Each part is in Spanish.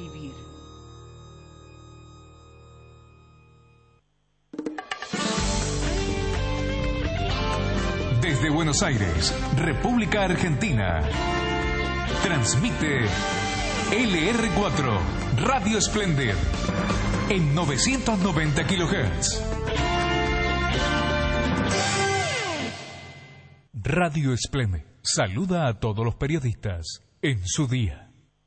vivir. Desde Buenos Aires, República Argentina, transmite LR4, Radio Splendid, en 990 kHz. Radio Splendid saluda a todos los periodistas en su día.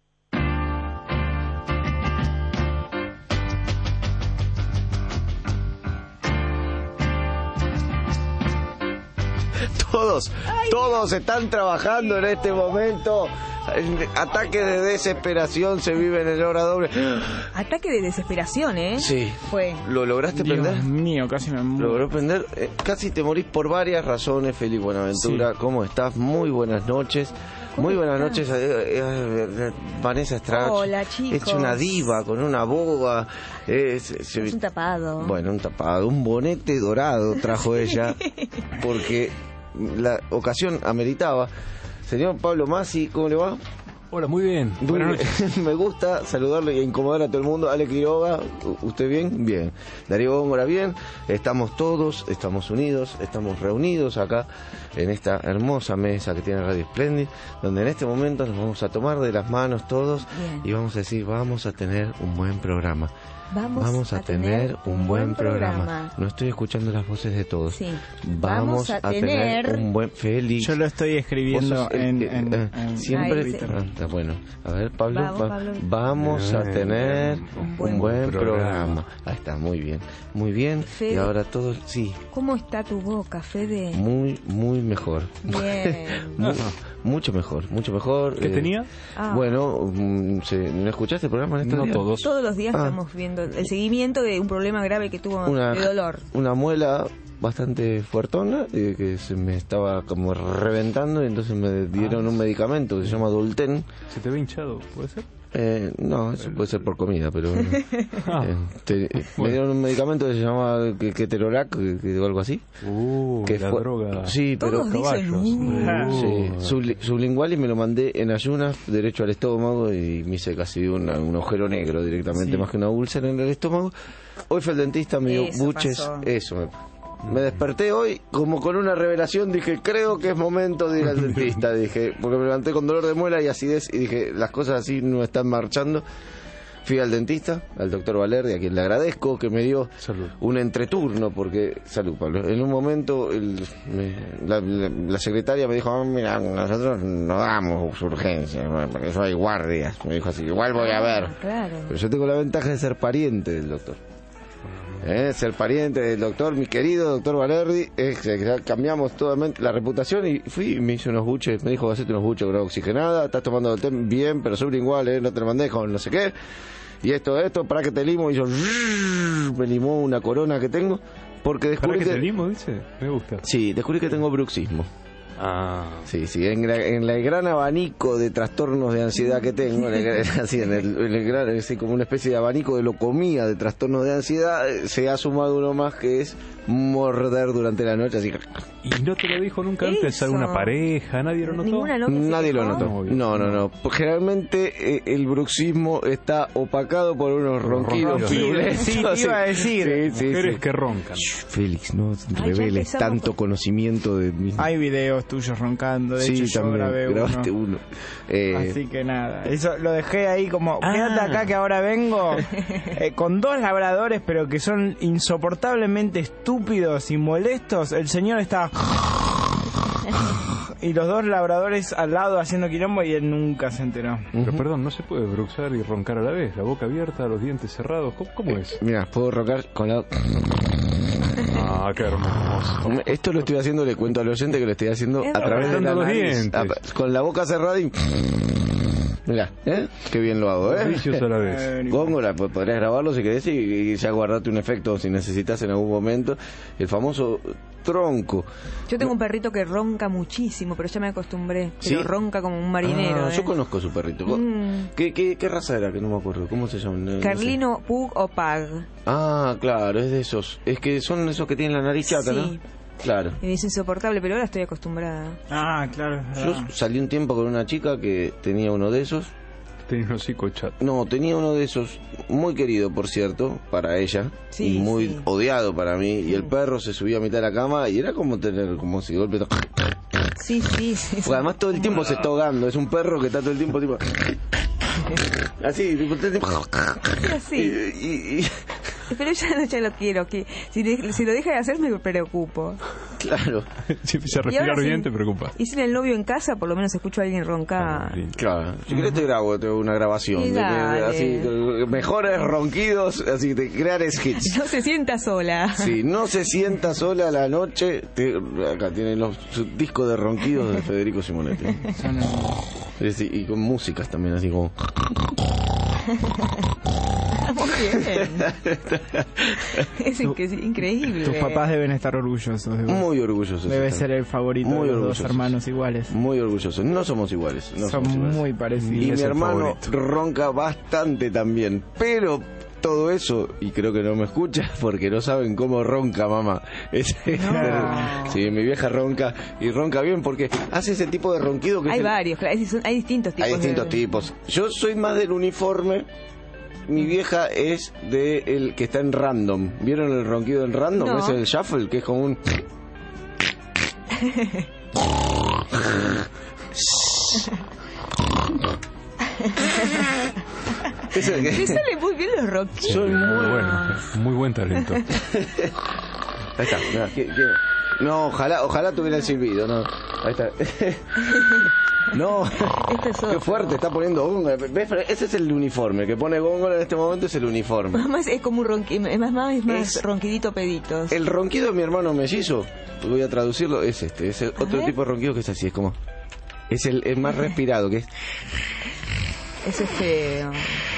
Todos están trabajando en este momento. Ataque de desesperación se vive en el hora doble. Ataque de desesperación, ¿eh? Sí. Fue. ¿Lo lograste prender? Dios mío, casi me muero. ¿Logró prender? Casi te morís por varias razones, Felipe Buenaventura. Sí. ¿Cómo estás? Muy buenas noches. Muy buenas noches, Vanessa Strach. Hola, chicos. Es una diva con una boga. Es un tapado. Bueno, un tapado. Un bonete dorado trajo ella, porque la ocasión ameritaba. Señor Pablo Masi, ¿cómo le va? Hola, muy bien. Buenas noches. Me gusta saludarle y incomodar a todo el mundo. Ale Quiroga, ¿usted bien? Bien. Darío Góngora, bien. Estamos todos, estamos unidos, estamos reunidos acá en esta hermosa mesa que tiene Radio Splendid, donde en este momento nos vamos a tomar de las manos todos. Bien. Y vamos a decir, vamos a tener un buen programa. Vamos a tener un buen programa. No estoy escuchando las voces de todos. Sí. Vamos a tener un buen... Félix. Yo lo estoy escribiendo en siempre. Bueno, a ver, Pablo. Vamos a tener un buen programa. Ahí está, muy bien. Muy bien. Fede, y ahora todo... Sí. ¿Cómo está tu boca, Fede? Muy mejor. Bien. Mucho mejor. ¿Qué tenía? Bueno, ¿no escuchaste el programa en estos días? Todos. Todos los días estamos viendo el seguimiento de un problema grave que tuvo de dolor. Una muela bastante fuertona que se me estaba como reventando, y entonces me dieron un medicamento que se llama Dolten. ¿Se te ve hinchado? ¿Puede ser? No, eso puede ser por comida, pero me dieron un medicamento que se llama Keterolac o algo así. Que la droga. Sí, pero sublingual, y me lo mandé en ayunas derecho al estómago y me hice casi un agujero negro directamente, más que una úlcera en el estómago. Hoy fue el dentista, me dio buches. Me desperté hoy como con una revelación, dije, creo que es momento de ir al dentista, dije, porque me levanté con dolor de muela y acidez y dije, las cosas así no están marchando. Fui al dentista, al doctor Valerdi, a quien le agradezco que me dio un entreturno, porque, salud Pablo, en un momento la secretaria me dijo, mira, nosotros no damos urgencias, porque eso hay guardias, me dijo así, igual voy a ver, claro. Pero yo tengo la ventaja de ser pariente del doctor. Ser pariente del doctor, mi querido doctor Valerdi, cambiamos totalmente la reputación, y fui y me hice unos buches, me dijo, hacete unos buches con agua oxigenada, estás tomando el té bien, pero sublingual, no te lo mandé con no sé qué, y esto, para que te limo, y yo me limó una corona que tengo, porque descubrí que te limo, dice, me gusta. Sí, descubrí que tengo bruxismo. Sí, en el gran abanico de trastornos de ansiedad que tengo, así como una especie de abanico de locomía de trastornos de ansiedad, se ha sumado uno más, que es morder durante la noche, así. ¿Y no te lo dijo nunca antes alguna pareja? ¿Nadie lo notó? Nadie lo notó. No. Generalmente el bruxismo está opacado por unos ronquidos. Sí, te iba a decir. Mujeres que roncan. Félix, no reveles tanto conocimiento de mí. Hay videos tuyos roncando, de hecho yo grabaste uno. Así que nada, eso lo dejé ahí como, quédate acá que ahora vengo, con dos labradores, pero que son insoportablemente estúpidos y molestos. El señor está y los dos labradores al lado haciendo quilombo, y él nunca se enteró. Pero perdón, ¿no se puede bruxar y roncar a la vez? ¿La boca abierta, los dientes cerrados? ¿Cómo es? Mira, puedo roncar con la... qué hermoso. Esto lo estoy haciendo, le cuento al oyente que lo estoy haciendo a través de la nariz, con la boca cerrada y... Mirá, qué bien lo hago, Vicios a la vez. Góngora, pues podrías grabarlo si querés y ya guardarte un efecto si necesitas en algún momento. El famoso tronco. Yo tengo un perrito que ronca muchísimo, pero ya me acostumbré. Pero ronca como un marinero. Yo conozco su perrito. ¿Qué raza era? Que no me acuerdo. ¿Cómo se llama? Carlino, Pug o Pug. Claro, es de esos. Es que son esos que tienen la nariz chata, ¿no? Claro. Es insoportable, pero ahora estoy acostumbrada. Claro. Yo salí un tiempo con una chica que tenía uno de esos Tenía un hocico chato. No, tenía uno de esos, muy querido, por cierto, para ella, Sí, y muy sí. odiado para mí, y el perro se subía a mitad de la cama, y era como tener, como si de golpe... Sí. Porque además todo el tiempo se está ahogando, es un perro que está todo el tiempo tipo... Así, tipo... Así. Y Pero ya lo quiero, que si lo deja de hacer me preocupo. claro, Si empieza a Y respirar ahora bien, sin- te preocupa. Y sin el novio en casa, por lo menos escucho a alguien roncar. claro. Si querés te grabo una grabación. Sí, De que, dale. así, mejores ronquidos, así, de crear skits. No se sienta sola. Si no se sienta sola a la noche, acá tienen los discos de ronquidos de Federico Simonetti. Y con músicas también, así como... Muy bien. Es increíble. Tus papás deben estar orgullosos de vos. Muy orgullosos. Debe están. ser el favorito Muy de los dos orgullosos. hermanos iguales. Muy orgullosos. No somos iguales. No Son somos iguales. muy parecidos. Y mi es el hermano favorito. ronca bastante también. Pero todo eso, y creo que no me escucha porque no saben cómo ronca mamá. Sí, mi vieja ronca, y ronca bien porque hace ese tipo de ronquido que Hay es el- varios, claro, hay distintos tipos. Hay distintos de... tipos. Yo soy más del uniforme. Mi vieja es de el que está en random. ¿Vieron el ronquido en random? No. Es el shuffle, que es como un... Es el Le que... sale muy bien los ronquidos. Soy muy... Bueno, muy buen talento. Ahí está. Mirá, no, ojalá tuviera silbido, no. Ahí está. No, Este es otro. qué fuerte, está poniendo góngora. ¿Ves? Ese es el uniforme, que pone góngora en este momento es el uniforme. Más es como un ronquido, es más Es- ronquidito peditos. El ronquido de mi hermano mellizo, voy a traducirlo, es este, es el otro ver. tipo de ronquido que es así, es como... Es el más respirado, que es... Ese es feo.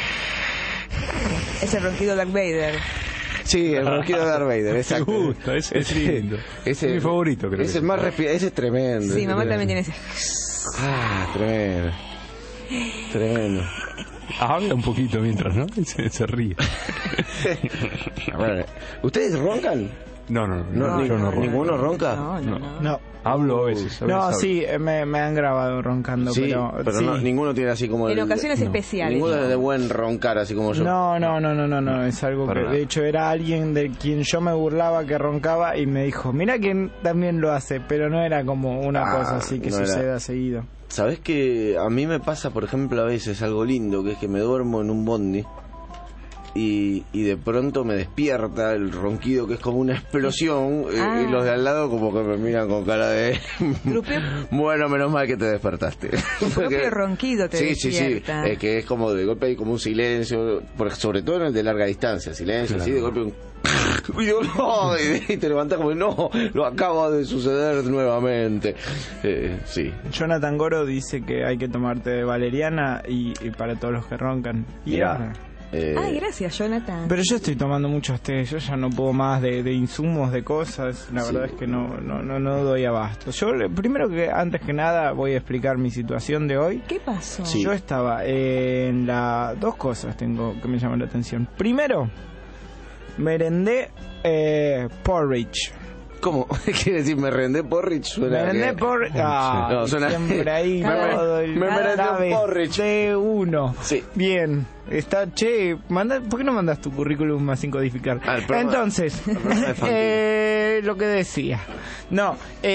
Es el ronquido Darth Vader. Sí, el ronquido de Darth Vader, exacto. Me gusta, ese es lindo. Ese- Es mi favorito, creo. Es que el más respirado, ese es tremendo. Sí, ese mamá es también tremendo. tiene ese. Ah, tremendo. Tremendo. Habla un poquito mientras, ¿no? Y se ríe. A ver, ¿ustedes roncan? No, Yo no ronco. ¿Ninguno ronca? No. No. Hablo a veces. No, hablo. sí, me han grabado roncando, Sí, pero sí. no, ninguno tiene así como En ocasiones especiales. Ninguno es de buen roncar así como yo. No, es algo Para que nada. de hecho era alguien de quien yo me burlaba que roncaba y me dijo, mira que también lo hace, pero no era como una cosa así que no era. suceda seguido. ¿Sabés que a mí me pasa, por ejemplo, a veces algo lindo, que es que me duermo en un bondi y de pronto me despierta el ronquido, que es como una explosión, Ah. y los de al lado como que me miran con cara de... Bueno, menos mal que te despertaste. Tu propio ronquido te despierta. Sí, que es como de golpe hay como un silencio, sobre todo en el de larga distancia, silencio, Claro. así de golpe un... Y digo, no, y te levantas como, no, lo acaba de suceder nuevamente. Sí. Jonathan Goro dice que hay que tomar té de valeriana y para todos los que roncan. Y Mirá. ahora- Ay, gracias, Jonathan. Pero yo estoy tomando muchos té, yo ya no puedo más de insumos, de cosas, la verdad es que no doy abasto. Yo primero que antes que nada voy a explicar mi situación de hoy. ¿Qué pasó? Sí. Yo estaba en dos cosas tengo que me llaman la atención. Primero, merendé porridge. ¿Cómo? ¿Quiere decir merendé porridge? Suena Merendé que- porridge. No, suena- Siempre ahí Me- todo el me merendé cada un vez porridge. de uno. Sí. Bien. Está, che, ¿por qué no mandas tu currículum más sin codificar? Ah, el programa- Entonces, el programa de lo que decía. No,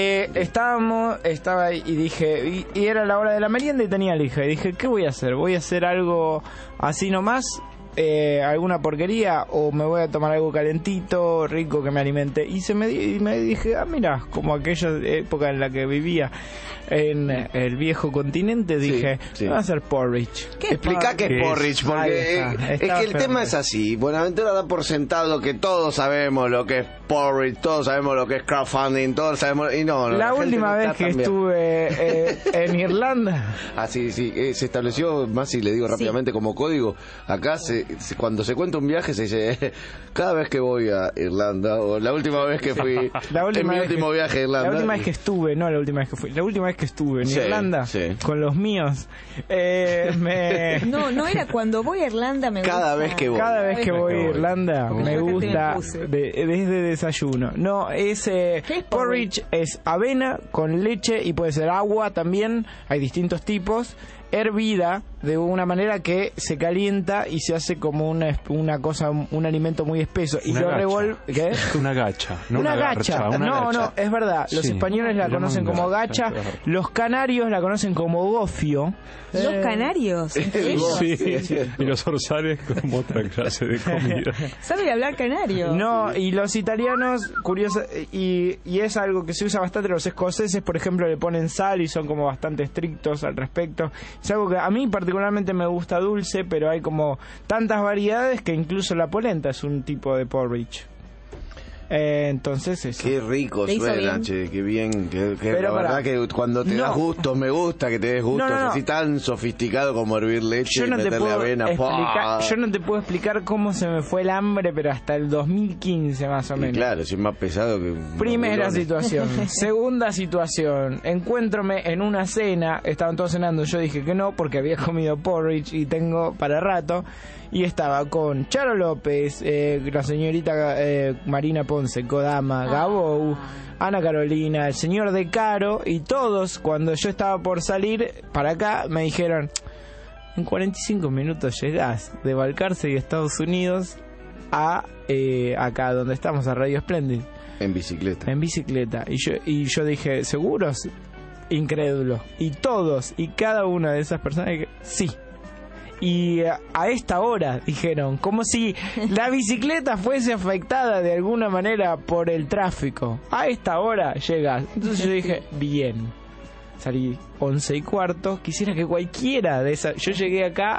estaba ahí y dije, y era la hora de la merienda y tenía la hija. Y dije, ¿qué voy a hacer? ¿Voy a hacer algo así nomás? ¿Alguna porquería? ¿O me voy a tomar algo calentito, rico, que me alimente? Y me dije, mira, como aquella época en la que vivía en el viejo continente, dije, sí. voy a hacer porridge. Explica qué es ¿Qué es? porridge, Ahí porque está, es estaba que el tema Fernando. es así. Buenaventura da por sentado que todos sabemos lo que es porridge, todos sabemos lo que es crowdfunding, todos sabemos... Y no, La gente última no vez está que tan bien. estuve en Irlanda, Ah, sí, se estableció, más si le digo rápidamente como código, acá cuando se cuenta un viaje se dice, cada vez que voy a Irlanda, o la última vez que fui, en mi último viaje a Irlanda. la última vez que estuve, no la última vez que fui, la última vez que estuve en Sí, Irlanda sí. con los míos, No era cuando voy a Irlanda me Cada gusta. vez que voy. cada vez que voy a Irlanda Como me fíjate, gusta me puse. desde desayuno. No, es es porridge, es avena con leche y puede ser agua también, hay distintos tipos. hervida de una manera que se calienta y se hace como una cosa, un alimento muy espeso. Y lo revuelve. ¿Qué? Una gacha. No una gacha. No, es verdad. Los españoles la conocen como gacha. Los canarios la conocen como gofio. ¿Los canarios? Sí. Y los orzales como otra clase de comida. ¿Sabe hablar canario? No, y los italianos, curioso, y es algo que se usa bastante. Los escoceses, por ejemplo, le ponen sal y son como bastante estrictos al respecto. Es algo que a mí particularmente me gusta dulce, pero hay como tantas variedades que incluso la polenta es un tipo de porridge. Entonces eso. Qué rico suena, che, qué bien. La verdad que cuando te das gusto, me gusta que te des gusto. Así tan sofisticado como hervir leche y meterle avena. Yo no te puedo explicar cómo se me fue el hambre, pero hasta el 2015 más o menos. Y claro, si es más pesado que... Primera situación. Segunda situación. Encuéntrome en una cena. Estaban todos cenando. Yo dije que no porque había comido porridge y tengo para rato. Y estaba con Charo López, la señorita Marina Ponce, Kodama, Gabou, Ana Carolina, el señor De Caro, y todos, cuando yo estaba por salir para acá, me dijeron: en 45 minutos llegás de Balcarce y Estados Unidos a acá donde estamos, a Radio Splendid. En bicicleta. En bicicleta. Y yo dije: ¿seguros? Incrédulo. Y todos y cada una de esas personas dije: sí. Y a esta hora, dijeron, como si la bicicleta fuese afectada de alguna manera por el tráfico. A esta hora llegas. Entonces yo dije, bien. Salí 11:15. Quisiera que cualquiera de esas... Yo llegué acá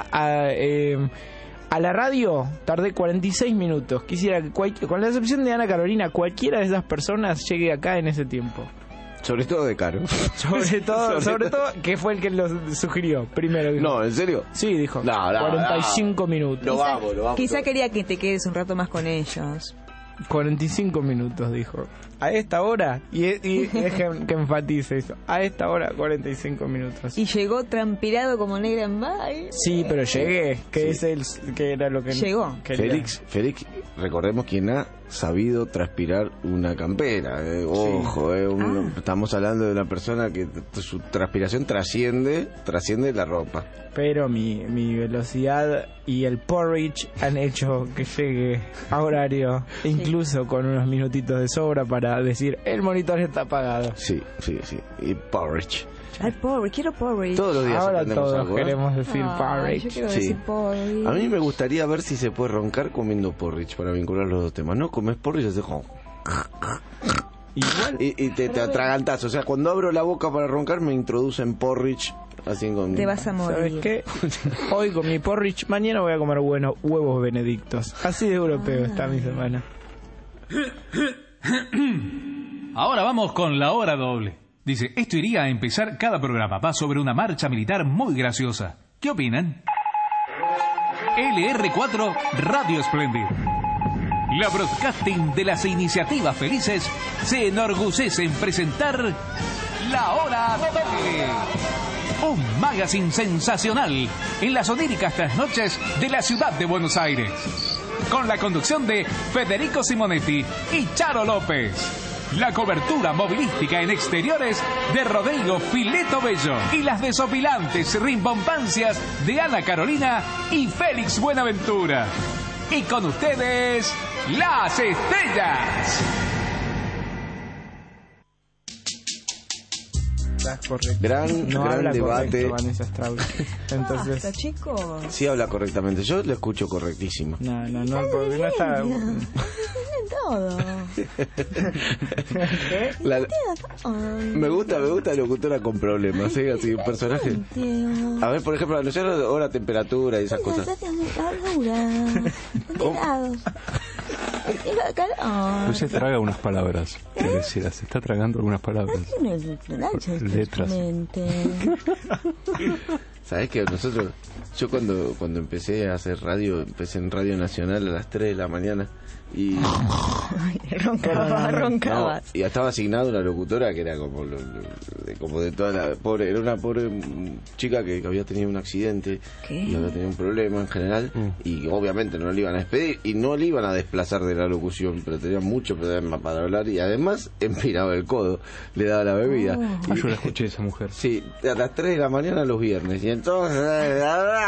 a la radio, tardé 46 minutos. Quisiera que con la excepción de Ana Carolina, cualquiera de esas personas llegue acá en ese tiempo. Sobre todo De Caro. Sobre todo, que fue el que lo sugirió primero. No, ¿en serio? Sí, dijo. 45 minutos. Lo vamos. Quizá quería que te quedes un rato más con ellos. 45 minutos, dijo. A esta hora, y es que enfatice eso. A esta hora, 45 minutos. Y llegó transpirado como negra en baile. Sí, pero llegué, que era lo que llegó. Félix, recordemos quién ha sabido transpirar una campera. Ojo, estamos hablando de una persona que su transpiración trasciende la ropa. Pero mi velocidad y el porridge han hecho que llegue a horario, incluso con unos minutitos de sobra para decir, el monitor está apagado. Sí. Y porridge. Ay, quiero porridge. Todos los días ahora todos queremos decir porridge. Yo quiero decir porridge. A mí me gustaría ver si se puede roncar comiendo porridge para vincular los dos temas. No comes porridge y haces igual. Y te atragantas. O sea, cuando abro la boca para roncar me introducen porridge. Así con... Te vas a morir. ¿Sabes qué? Hoy comí porridge, mañana voy a comer huevos benedictos. Así de europeo está mi semana. Ahora vamos con la hora doble. Dice, esto iría a empezar cada programa. Va sobre una marcha militar muy graciosa. ¿Qué opinan? LR4 Radio Splendid. La broadcasting de las iniciativas felices se enorgullece en presentar La Hora Doble. Un magazine sensacional en las oníricas trasnoches de la ciudad de Buenos Aires. Con la conducción de Federico Simonetti y Charo López. La cobertura movilística en exteriores de Rodrigo Fileto Bello. Y las desopilantes rimbombancias de Ana Carolina y Félix Buenaventura. Y con ustedes, las estrellas. Gran debate. Entonces, basta, chicos. Sí habla correctamente. Yo lo escucho correctísimo. No, porque no está... Todo. Me gusta la locutora con problemas, ¿sí? Así, un personaje. A ver, por ejemplo, anunciar hora, temperatura y esas cosas. No se traga unas palabras. Se está tragando algunas palabras. Letras. ¿Sabés que yo cuando empecé a hacer radio, empecé en Radio Nacional a las 3 de la mañana y roncaba. Y estaba asignada una locutora que era como de toda la pobre, era una pobre chica que había tenido un accidente. ¿Qué? Y había tenido un problema en general y obviamente no le iban a despedir y no le iban a desplazar de la locución, pero tenía mucho problema para hablar y además empinaba el codo, le daba la bebida. Yo la escuché a esa mujer. Sí, a las 3 de la mañana los viernes y entonces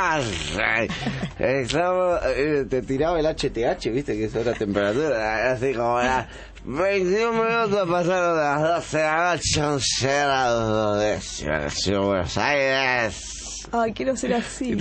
te tiraba el HTH, viste, que es otra temperatura, así como 21 minutos pasaron de las 12 de la noche, 11 grados de Buenos Aires. Ay, quiero ser así.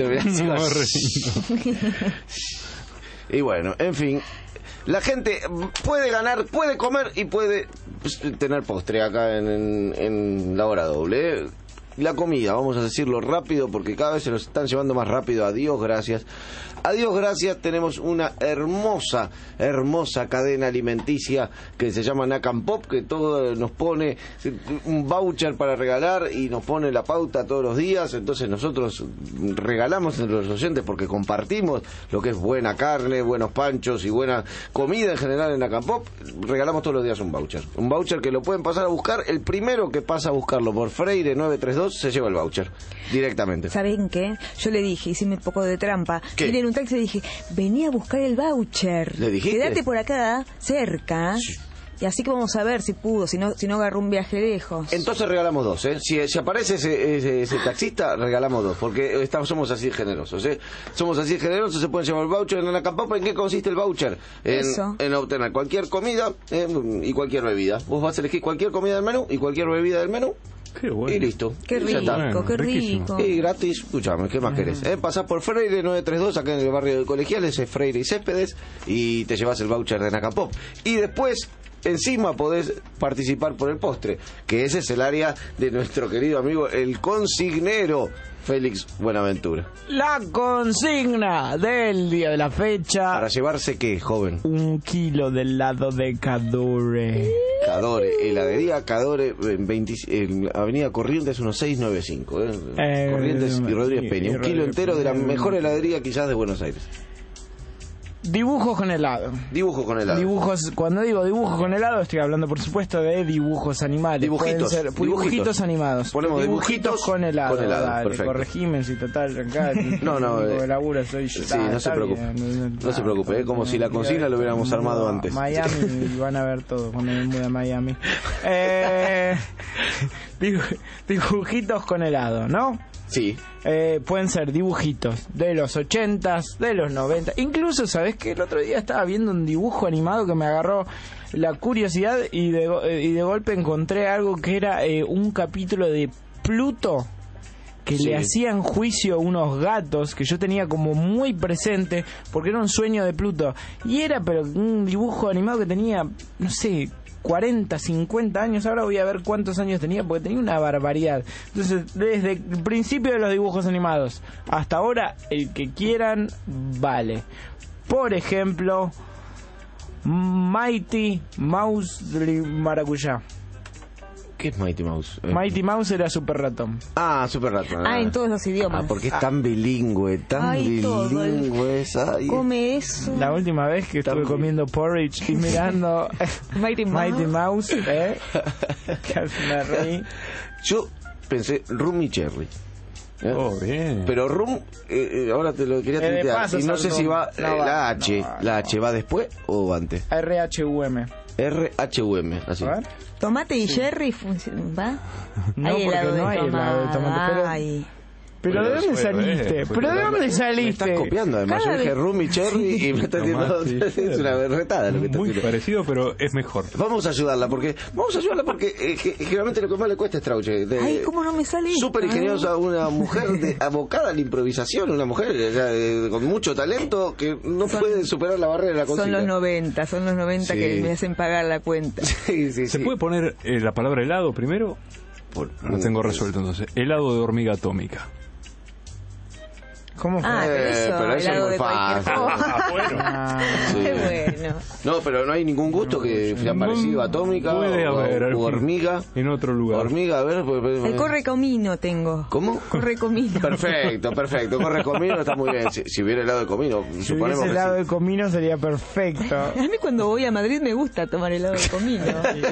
Y bueno, en fin, la gente puede ganar, puede comer y puede tener postre acá en la hora doble. La comida, vamos a decirlo rápido porque cada vez se nos están llevando más rápido. Adiós, gracias. Adiós, gracias. Tenemos una hermosa cadena alimenticia que se llama Nakam Pop, que todo nos pone un voucher para regalar y nos pone la pauta todos los días. Entonces nosotros regalamos entre los oyentes porque compartimos lo que es buena carne, buenos panchos y buena comida en general en Nakam Pop. Regalamos todos los días un voucher que lo pueden pasar a buscar. El primero que pasa a buscarlo por Freire 932 se lleva el voucher directamente. ¿Saben qué? Yo le dije, hicime un poco de trampa. ¿Qué? Miren, un taxi, le dije, vení a buscar el voucher. ¿Le dijiste? Quédate por acá, cerca. Sí. Y así que vamos a ver si pudo, si no agarró un viaje lejos. Entonces regalamos dos, ¿eh? Si aparece ese taxista, regalamos dos, porque somos así generosos, ¿eh? Somos así generosos, se pueden llevar el voucher en la Campapa. ¿En qué consiste el voucher? En obtener cualquier comida y cualquier bebida. Vos vas a elegir cualquier comida del menú y cualquier bebida del menú. Qué bueno. Y listo. Qué rico, bueno, qué rico. Y gratis, escúchame, ¿qué más querés? Pasás por Freire 932, acá en el barrio de Colegiales, es Freire y Céspedes, y te llevas el voucher de Nakam Pop. Y después, encima podés participar por el postre, que ese es el área de nuestro querido amigo, el consignero Félix Buenaventura. La consigna del día de la fecha. ¿Para llevarse qué, joven? 1 kilo de helado de Cadore. Cadore, heladería Cadore, en Avenida Corrientes 1695, Corrientes y Rodríguez Peña. 1 kilo entero de la mejor heladería quizás de Buenos Aires. Dibujos con helado. Dibujos con helado. Dibujos, cuando digo dibujos con helado, estoy hablando por supuesto de dibujos animales. Dibujitos animados. Ponemos dibujitos con helado. Dale, perfecto. Corregime si total acá. No, laburo soy yo. Sí, no se preocupe. No se preocupe, como si la consigna lo hubiéramos armado antes. Miami, van a ver todo cuando me mude a Miami. Dibujitos con helado, ¿no? Sí. Pueden ser dibujitos de los 80s, de los 90. Incluso, ¿sabés qué? El otro día estaba viendo un dibujo animado que me agarró la curiosidad y de golpe encontré algo que era un capítulo de Pluto que le hacían juicio a unos gatos que yo tenía como muy presente porque era un sueño de Pluto. Y era pero un dibujo animado que tenía, no sé, 40, 50 años. Ahora voy a ver cuántos años tenía porque tenía una barbaridad. Entonces, desde el principio de los dibujos animados hasta ahora, el que quieran vale. Por ejemplo, Mighty Mouse de Maracuyá. ¿Qué es Mighty Mouse? Mighty Mouse era Super Ratón. Ah, Super Ratón. En todos los idiomas. Porque es tan bilingüe, bilingüe. Come eso. La última vez que estuve comiendo porridge y mirando Mighty Mouse, casi me reí. Yo pensé Rum y Cherry. Oh, bien. Pero Rum, ahora te lo quería tuitear. Y no sé si va la H. ¿La H va después o antes? RHUM. RHUM, así. Tomate y Jerry ¿va? No, porque no hay helado de tomate. Pero ¿de dónde saliste? ¿Pero de dónde saliste? Me estás copiando, además. Yo dije rum y cherry y me estás diciendo... Es una berretada lo que estás diciendo. Muy parecido, pero es mejor. Vamos a ayudarla porque generalmente lo que más le cuesta es Trauche. Ay, ¿cómo no me sale? Súper ingeniosa, una mujer abocada a la improvisación, una mujer con mucho talento que no puede superar la barrera de la cocina. Son los 90 que me hacen pagar la cuenta. ¿Se puede poner la palabra helado primero? Lo tengo resuelto entonces. Helado de hormiga atómica. ¿Cómo fue? Pero eso es muy fácil. Qué bueno. No, pero no hay ningún gusto que sea parecido a atómica o hormiga. En otro lugar. Hormiga, a ver. El correcomino tengo. ¿Cómo? Correcomino. Perfecto. Correcomino está muy bien. Si hubiera helado de comino, si hubiese helado de comino sería perfecto. A mí cuando voy a Madrid me gusta tomar helado de comino.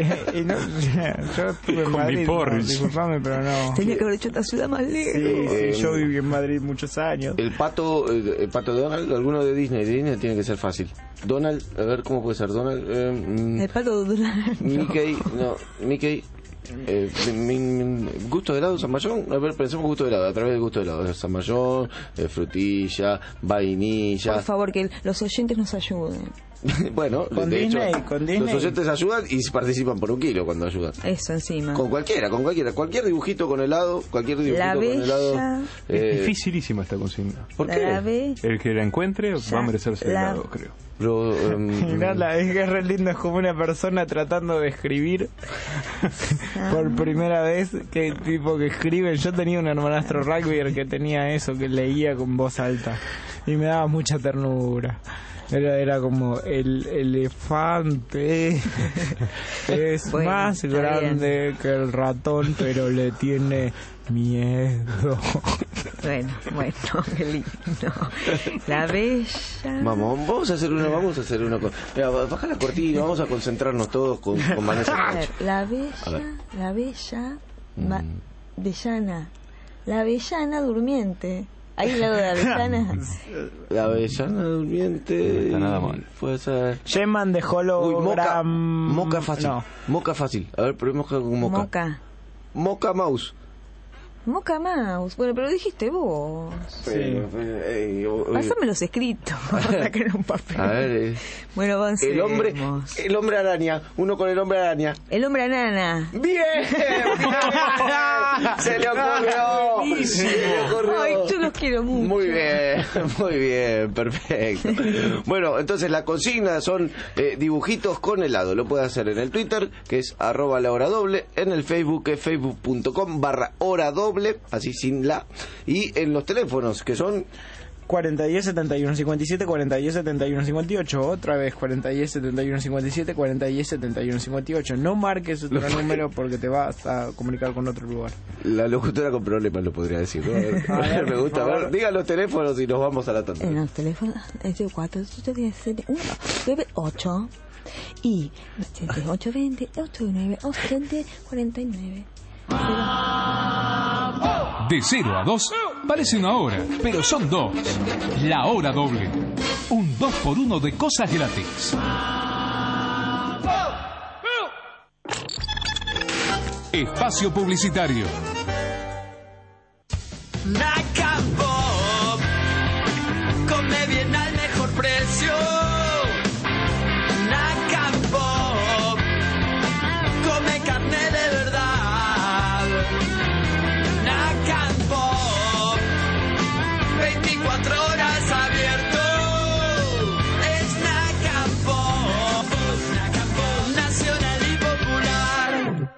Yo estuve en Madrid. Disculpame, pero no. Tenía que haber hecho esta ciudad más lejos. Sí, yo viví en Madrid muchos años. El pato Donald, alguno de Disney. De Disney tiene que ser fácil. Donald, a ver cómo puede ser Donald. El pato Donald. Mickey, no, Mickey. Mi gusto de helado Zamballón, a ver, pensemos gusto de helado, a través del gusto de helado, Zamballón, frutilla, vainilla. Por favor, que los oyentes nos ayuden. Bueno, con de Disney, hecho, con Disney. los oyentes ayudan y participan por 1 kilo cuando ayudan. Eso encima. Con cualquiera, cualquier dibujito con helado, cualquier dibujito con helado. Es dificilísima esta consigna. ¿Por qué? El que la encuentre va a merecerse helado, creo. Pero, es que es re lindo, es como una persona tratando de escribir por primera vez, que tipo que escribe. Yo tenía un hermanastro rugby que tenía eso, que leía con voz alta y me daba mucha ternura. Era como el elefante es bueno, más grande que el ratón, pero le tiene miedo. Bueno, qué lindo. La bella. Vamos a hacer una cosa. Mira, baja la cortina, vamos a concentrarnos todos con Vanessa. A ver, la bella avellana. La avellana durmiente. Ahí al lado de la avellana. La avellana durmiente. No está nada mal. Puede ser. Sheman de hologram. Moca fácil. No. Moca fácil. A ver, probemos con moca. Moca mouse. Moca Mouse. Bueno, pero dijiste vos. Sí. Pásame los escritos. Sacar un papel. A ver. Bueno, avancemos. El hombre araña. Uno con el hombre araña. El hombre anana. ¡Bien! Se le ocurrió. Ay, yo los quiero mucho. Muy bien, perfecto. Bueno, entonces la consigna son dibujitos con helado. Lo puede hacer en el Twitter, que es @lahora_doble, en el Facebook, que es facebook.com/hora_doble, así sin la, y en los teléfonos, que son 40 71 57 40 71 58. Otra vez 40 71 57 40 71 58. No marques otro número porque te vas a comunicar con otro lugar. La locutora con problemas lo podría decir, ¿no? A ver, me gusta. A ver, digan los teléfonos y nos vamos a la tanda. En los teléfonos es de 4 7 1 9 8 y 820 89 80 49. De 0 a 2 parece una hora, pero son 2. La hora doble. Un 2x1 de cosas gratis. Espacio publicitario. Nacapop, come bien al mejor precio. Nacapop, come carne de verdad. Nacapop, 24 horas abierto. Es Nacapop, nacional y popular.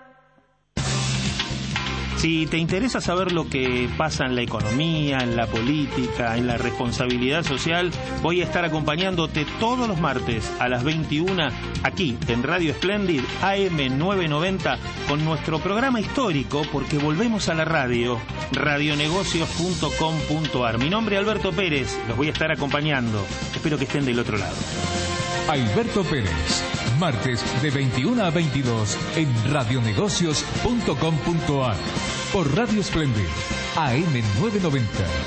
Si te interesa saber lo que pasa en la economía, en la política, en la responsabilidad social, voy a estar acompañándote todos los martes a las 21 aquí en Radio Splendid AM 990 con nuestro programa histórico, porque volvemos a la radio, radionegocios.com.ar. Mi nombre es Alberto Pérez, los voy a estar acompañando. Espero que estén del otro lado. Alberto Pérez, martes de 21 a 22 en radionegocios.com.ar. Por Radio Splendid, AM 990.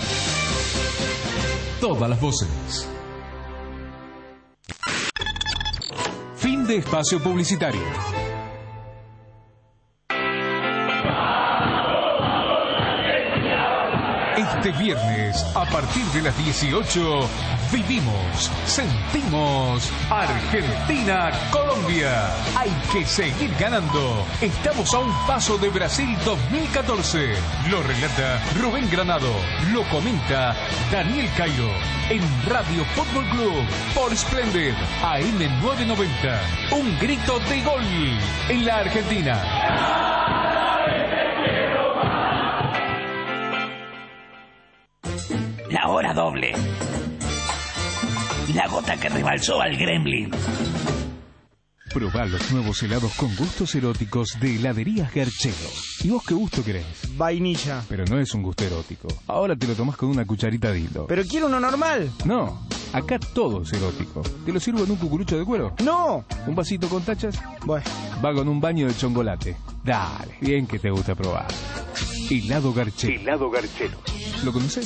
Todas las voces. Fin de espacio publicitario. Este viernes, a partir de las 18, vivimos, sentimos Argentina-Colombia. Hay que seguir ganando. Estamos a un paso de Brasil 2014. Lo relata Rubén Granado. Lo comenta Daniel Cairo. En Radio Fútbol Club, por Splendid, AM 990. Un grito de gol en la Argentina. La hora doble. La gota que rebalsó al gremlin. Probá los nuevos helados con gustos eróticos de Heladerías Garchelo. ¿Y vos qué gusto querés? Vainilla. Pero no es un gusto erótico. Ahora te lo tomás con una cucharita de hilo. Pero quiero uno normal. No, acá todo es erótico. ¿Te lo sirvo en un cucurucho de cuero? No. ¿Un vasito con tachas? Bueno. Va con un baño de chocolate. Dale, bien que te gusta probar. Helado Garchelo. Helado Garchelo. ¿Lo conocés?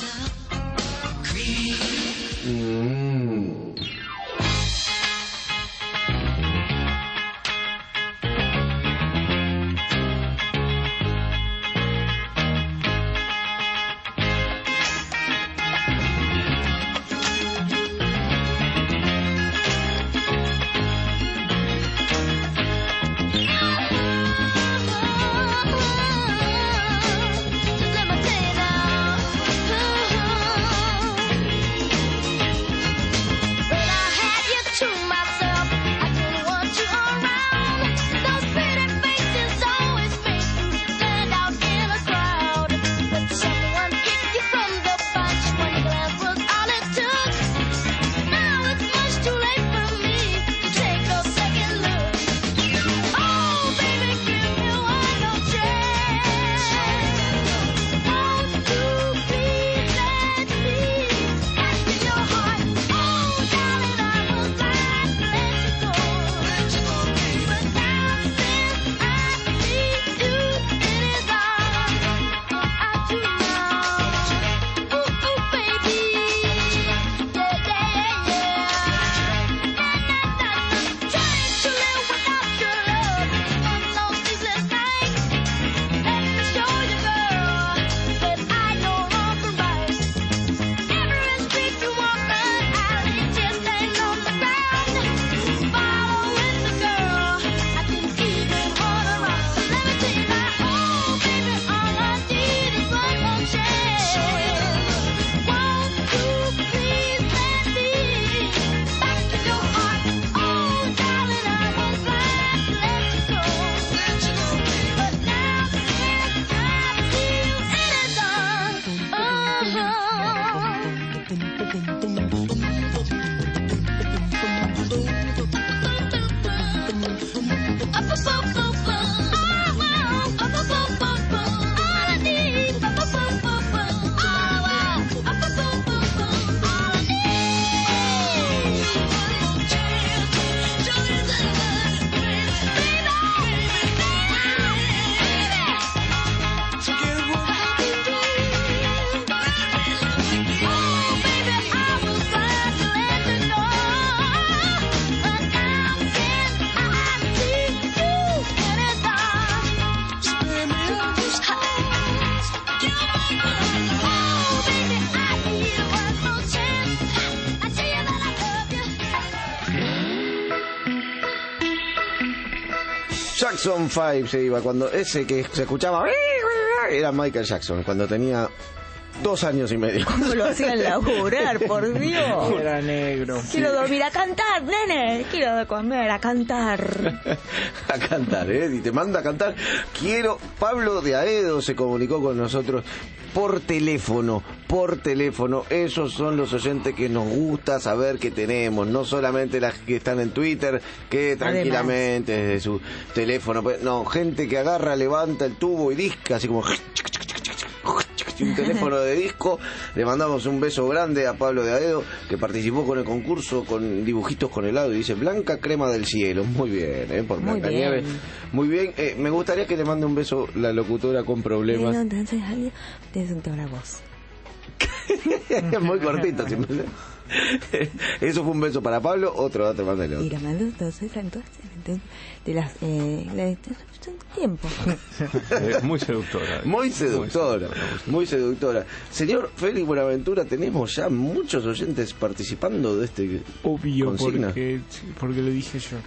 Jackson 5 se iba, cuando ese que se escuchaba era Michael Jackson, cuando tenía 2 años y medio. ¿Cómo lo hacían laburar, por Dios? Era negro. Quiero dormir, a cantar, nene. Quiero comer, a cantar. A cantar, y te manda a cantar. Pablo de Aedo se comunicó con nosotros por teléfono. Esos son los oyentes que nos gusta saber que tenemos, no solamente las que están en Twitter, que tranquilamente desde su teléfono, no, gente que agarra, levanta el tubo y disca, así como un teléfono de disco. Le mandamos un beso grande a Pablo de Aedo, que participó con el concurso con dibujitos con helado y dice Blanca Crema del Cielo. Muy bien, por Blanca Nieves. Muy bien. Me gustaría que le mande un beso la locutora con problemas. La voz. Muy cortito. Eso fue un beso para Pablo. Otro, te manda el otro. Y la mando entonces de las tiempo. Muy seductora. Muy seductora. Señor Félix Buenaventura, tenemos ya muchos oyentes participando de este obvio consigna. Porque lo dije yo.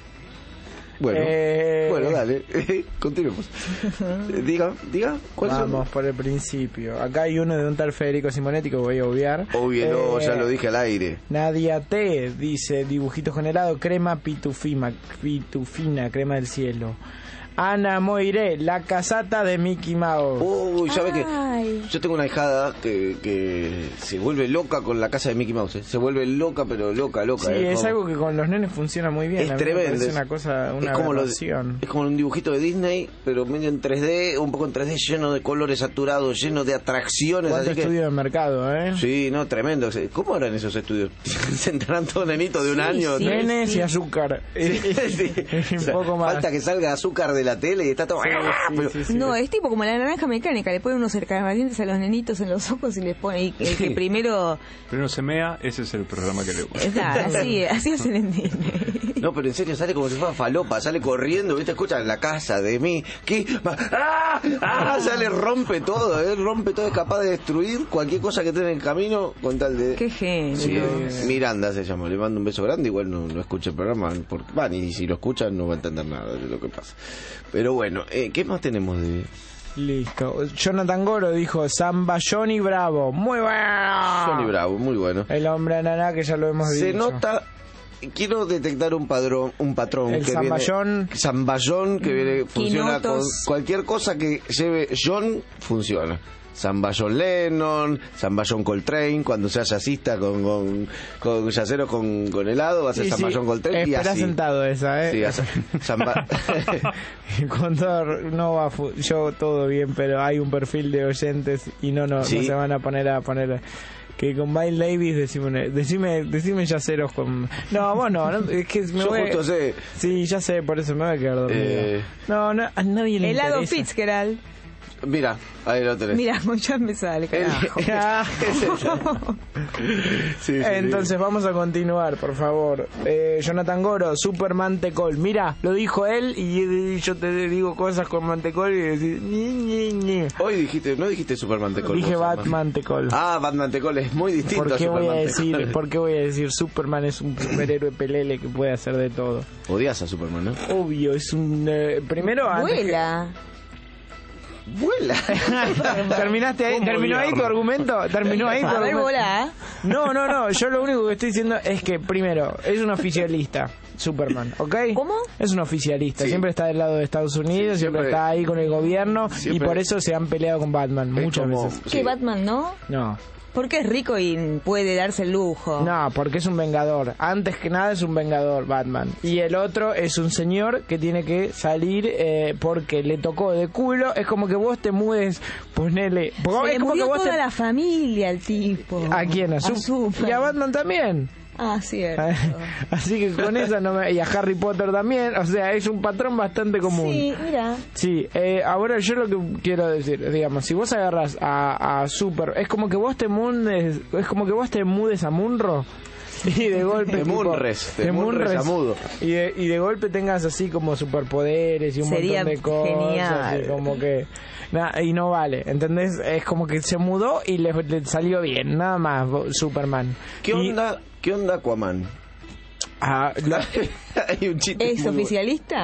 Bueno, dale, continuemos. Diga, ¿cuál Vamos por el principio. Acá hay uno de un tal Federico Simonetti que voy a obviar. No, ya lo dije al aire. Nadia T dice dibujitos con helado, crema pitufina, crema del cielo. Ana Moiré, la casata de Mickey Mouse. Uy, ¿sabe qué? Yo tengo una hijada que se vuelve loca con la casa de Mickey Mouse. Se vuelve loca, pero loca. Sí, es algo que con los nenes funciona muy bien. Es tremendo. Es una cosa, una aberración. Es como un dibujito de Disney, pero medio en 3D, un poco en 3D, lleno de colores saturados, lleno de atracciones. ¿Cuánto estudio de mercado, Sí, no, tremendo. ¿Cómo harán esos estudios? Se entrarán todos nenitos de un año. Nenes y azúcar. Un poco más. Falta que salga azúcar de la tele y está todo... No, es tipo como la naranja mecánica, le ponen unos cercavalientes a los nenitos en los ojos y les pone y el que primero se mea, ese es el programa que le gusta. Así hacen en Disney. No, pero en serio, sale como si fuera falopa, sale corriendo, ¿viste? Escucha, la casa de mí, ¿qué? Sale, rompe todo, es capaz de destruir cualquier cosa que tenga en el camino con tal de... Qué genio. Sí, Miranda se llama, le mando un beso grande, igual no escucha el programa, ni si lo escuchan no va a entender nada de lo que pasa. Pero bueno, ¿qué más tenemos de...? Listo. Jonathan Goro dijo Samba Johnny Bravo. Muy bueno. Johnny Bravo, muy bueno. El hombre ananá que ya lo hemos dicho. Se nota... Quiero detectar un patrón el que Zamballón que viene, funciona con cualquier cosa que lleve John, funciona. Zamballón Lennon, Zamballón Coltrane, cuando sea jazzista con yacero con helado, va a ser Zamballón Coltrane y así. Sentado esa, Sí, cuando no va yo todo bien, pero hay un perfil de oyentes y no se van a poner que con Miles Davis decime yaceros con... No, bueno, es que me yo justo sé. Sí, ya sé, por eso me voy a quedar dormido. No, a nadie le interesa. Helado Fitzgerald. Mira, ahí lo tenés. Mira, ya me sale, carajo. Entonces vamos a continuar, por favor. Jonathan Goro, Super Mantecol. Mira, lo dijo él y yo te digo cosas con Mantecol y decís... Hoy no dijiste Super Mantecol. Dije Batmantecol. Batmantecol es muy distinto a Superman. ¿Por qué voy a decir Superman es un superhéroe pelele que puede hacer de todo? Odias a Superman, ¿no? Obvio, es un... primero... Vuela. ¿Terminaste ahí? ¿Terminó ahí tu argumento? ¿Terminó ahí tu argumento? Volá. No. Yo lo único que estoy diciendo es que, primero, es un oficialista, Superman, ¿ok? ¿Cómo? Es un oficialista. Sí. Siempre está del lado de Estados Unidos, siempre está ahí con el gobierno y por eso se han peleado con Batman muchas veces. ¿Qué, Batman no? No. Porque es rico y puede darse el lujo. No, porque es un vengador. Antes que nada es un vengador, Batman. Y el otro es un señor que tiene que salir porque le tocó de culo. Es como que vos te mudes, ponele... Se le murió toda la familia el tipo. ¿A quién? ¿A Superman? Y a Batman también. Ah, cierto. Así que con eso y a Harry Potter también, o sea, es un patrón bastante común. Sí, mira. Sí, ahora yo lo que quiero decir, digamos, si vos agarras a Super, es como que vos te mudes a Munro y de golpe te munres a mudo y de golpe tengas así como superpoderes y un montón de cosas. Genial. Y como que y no vale, ¿entendés? Es como que se mudó y le salió bien, nada más Superman. ¿Qué onda Aquaman? Hay un chiste. ¿Es oficialista?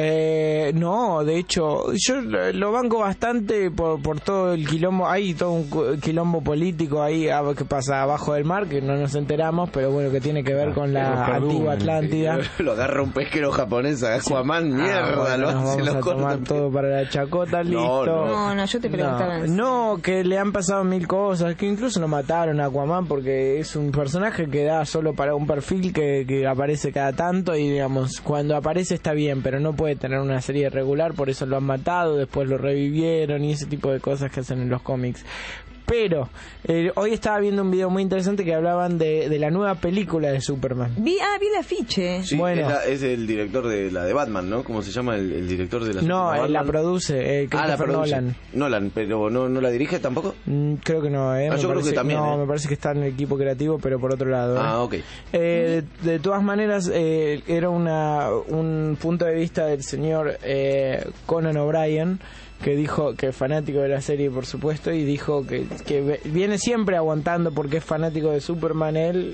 No, de hecho, yo lo banco bastante por todo el quilombo. Hay todo un quilombo político ahí que pasa abajo del mar, que no nos enteramos, pero bueno, que tiene que ver con la antigua Atlántida. Lo agarra un pesquero japonés, Aquaman, mierda, bueno, vamos a tomar todo para la chacota, listo. No, yo te preguntaba. No, que le han pasado 1000 cosas, que incluso lo mataron a Aquaman porque es un personaje que da solo para un perfil que aparece cada tanto y, digamos, cuando aparece está bien, pero no puede tener una serie regular, por eso lo han matado, después lo revivieron y ese tipo de cosas que hacen en los cómics. Pero hoy estaba viendo un video muy interesante que hablaban de la nueva película de Superman. Vi el afiche. Sí, bueno, es el director de la de Batman, ¿no? ¿Cómo se llama el director de la? No, la produce Christopher Nolan. Nolan, pero no la dirige tampoco. Creo que no, yo creo que también. No, me parece que está en el equipo creativo, pero por otro lado. Ok. De todas maneras, era un punto de vista del señor Conan O'Brien, que dijo que es fanático de la serie, por supuesto, y dijo que viene siempre aguantando porque es fanático de Superman él,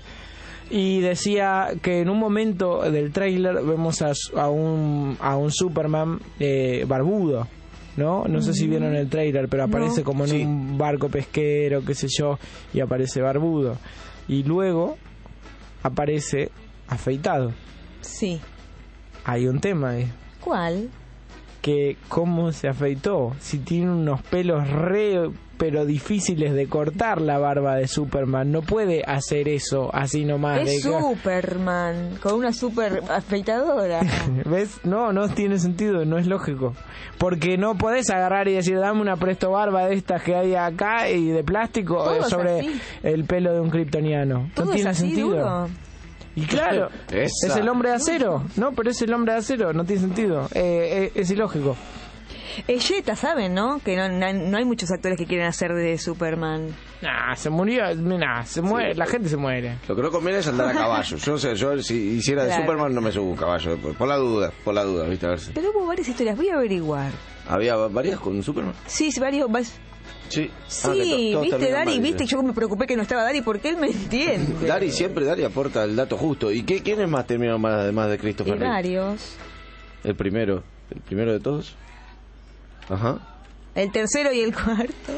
y decía que en un momento del tráiler vemos a un Superman barbudo, no sé si vieron el tráiler, pero aparece como en un barco pesquero, qué sé yo, y aparece barbudo, y luego aparece afeitado. Sí. Hay un tema ahí. ¿Cuál? Que cómo se afeitó, si tiene unos pelos pero difíciles de cortar la barba de Superman, no puede hacer eso así nomás. Es Superman, con una super afeitadora. ¿Ves? No tiene sentido, no es lógico. Porque no podés agarrar y decir, dame una presto barba de estas que hay acá y de plástico sobre el pelo de un kryptoniano. No tiene sentido. Duro. Y claro, es el hombre de acero. No, pero es el hombre de acero, no tiene sentido. Es ilógico. Jetta, ¿saben, no? Que no hay muchos actores que quieren hacer de Superman. Se murió, se muere, la gente se muere. Lo que no conviene es andar a caballo. Yo si hiciera de Superman no me subo un caballo, por la duda, ¿viste? A ver si... Pero hubo varias historias, voy a averiguar. ¿Había varias con Superman? Sí, varios. Sí, viste, Dari, viste, yo me preocupé que no estaba Dari porque él me entiende. Dari aporta el dato justo. ¿Y quiénes más terminaron más además de Christopher Reeve? Varios. El primero de todos. Ajá. El tercero y el cuarto.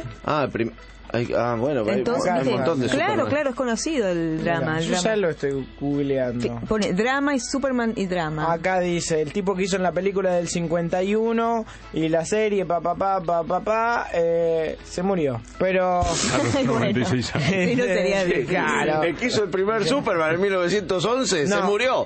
Bueno, entonces, hay un montón de Superman. Claro, es conocido el drama. Yo ya lo estoy googleando. Pone drama y Superman y drama. Acá dice, el tipo que hizo en la película del 51 y la serie se murió. Pero... Bueno, 96 años. Sí, no sería bien. Claro. El que hizo el primer Superman en 1911 se murió.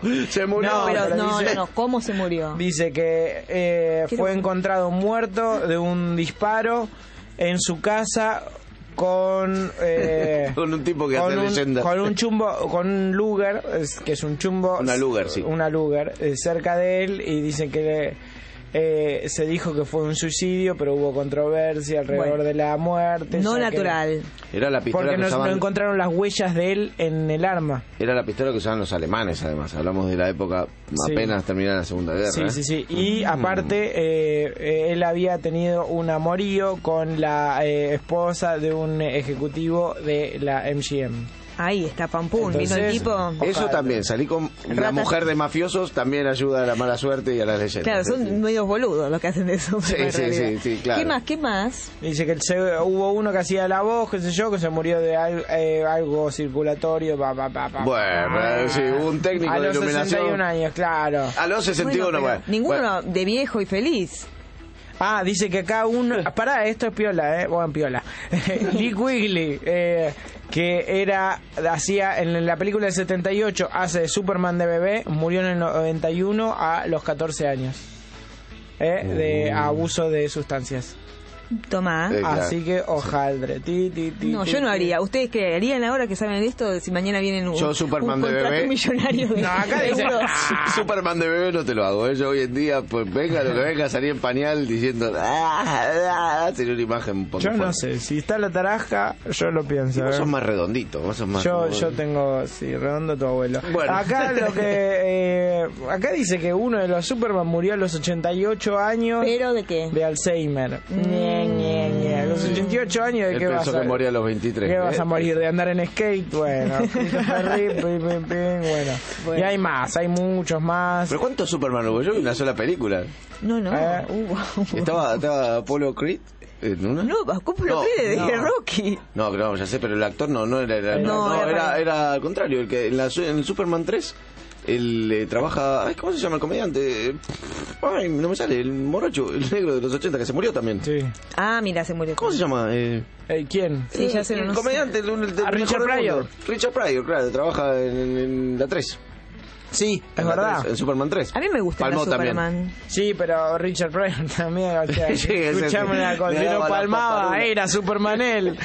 No, ¿cómo se murió? Dice que fue encontrado muerto de un disparo en su casa con un tipo que hace leyenda, con un chumbo, con un Luger, que es un chumbo, una Luger cerca de él, y dicen que se dijo que fue un suicidio, pero hubo controversia alrededor de la muerte. No natural. Era la pistola porque que usaban... no encontraron las huellas de él en el arma. Era la pistola que usaban los alemanes, además. Hablamos de la época apenas terminada la Segunda Guerra. Sí. Y aparte, él había tenido un amorío con la esposa de un ejecutivo de la MGM. Ahí está, Pampún, vino el tipo. Eso también, salí con la mujer de mafiosos, también ayuda a la mala suerte y a las leyendas. Claro, son medios boludos los que hacen eso. Sí, claro. ¿Qué más? Dice que hubo uno que hacía la voz, qué sé yo, que se murió de algo circulatorio. Bueno, sí, hubo un técnico de iluminación. A los 61 años, claro. A los 61, ninguno de viejo y feliz. Dice que acá uno... Pará, esto es piola, bueno, piola. Lee Quigley, que hacía en la película del 78, hace de Superman de bebé, murió en el 91 a los 14 años. De abuso de sustancias. Tomá. Así que hojaldre. No, yo no haría. ¿Ustedes qué harían ahora que saben de esto? Si mañana vienen un Superman de contrato bebé millonario de acá dice, Superman de bebé no te lo hago. Yo hoy en día, pues venga lo que venga, salí en pañal diciendo sería una imagen un poco yo fuerte. No sé, si está la tarasca, yo lo pienso. Vos sos más redondito, vos sos más... Yo tengo, redondo tu abuelo. Bueno. Acá acá dice que uno de los Superman murió a los 88 años. ¿Pero de qué? De Alzheimer. los 88 años, ¿de qué vas a...? Pensó que moría a los 23. ¿Qué vas a morir? ¿De andar en skate? Bueno, bueno. Y hay más, hay muchos más. ¿Pero cuántos Superman hubo? Yo vi una sola película. No. Estaba Apollo Creed. No, Creed de Rocky. No, ya sé, pero el actor no era al contrario. El que en el Superman 3 él trabaja. ¿Cómo se llama el comediante? Ay, no me sale, el morocho, el negro de los 80 que se murió también. Sí. Ah, mira, se murió. ¿Cómo se llama? ¿Quién? Sí, ya sé, el comediante, Richard Pryor. Richard Pryor, claro, trabaja en la 3. Sí, es verdad. En Superman 3. A mí me gusta el Superman. También. Sí, pero Richard Pryor también, o sea, Sí, escuchame una cosa, si no palmaba, era Superman él.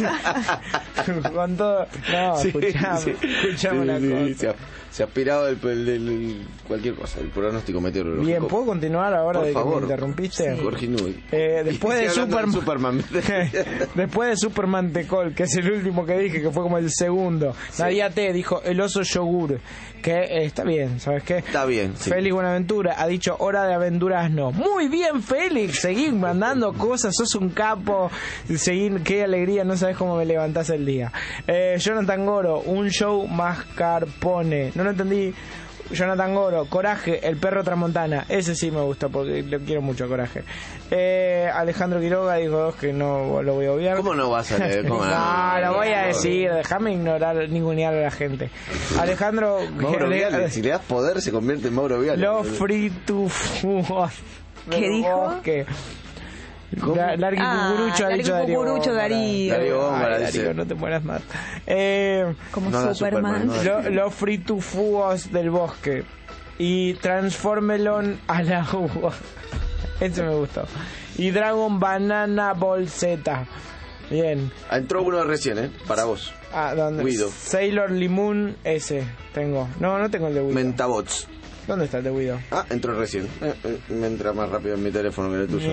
Con todo. No, escuchame una cosa. Se ha aspirado cualquier cosa, el pronóstico meteorológico. Bien, ¿puedo continuar ahora por de favor? que me interrumpiste? Sí. Jorge Nui. Después de Superman. Después de Superman The Call, que es el último que dije, que fue como el segundo. Sí. Nadia T dijo el oso yogur, que está bien, ¿sabes qué? Está bien, sí. Félix Buenaventura ha dicho hora de aventuras no. Muy bien, Félix, seguí mandando cosas, sos un capo. Qué alegría, no sabes cómo me levantás el día. Jonathan Goro, un show mascarpone. No lo entendí. Jonathan Goro, Coraje, el perro Tramontana. Ese sí me gusta porque lo quiero mucho, Coraje. Alejandro Quiroga dijo que no lo voy a obviar. ¿Cómo no vas a leer? No, lo voy a decir. Déjame ningunear a la gente. Alejandro... Mauro Viale, si le das poder se convierte en Mauro Viale. Los fritufos. ¿Qué dijo? Largui Cucurucho ha dicho Darío Góngora. Darío, no te mueras más. Como no, Superman. Los fritufugos del bosque. Y Transformelon a la uva. Ese me gustó. Y Dragon Banana Bolseta. Bien. Entró uno recién, para vos. ¿Dónde? Guido. Sailor Limoon, ese tengo. No tengo el de Guido. Mentabots. ¿Dónde está el de Guido? Entró recién. Me entra más rápido en mi teléfono que el tuyo.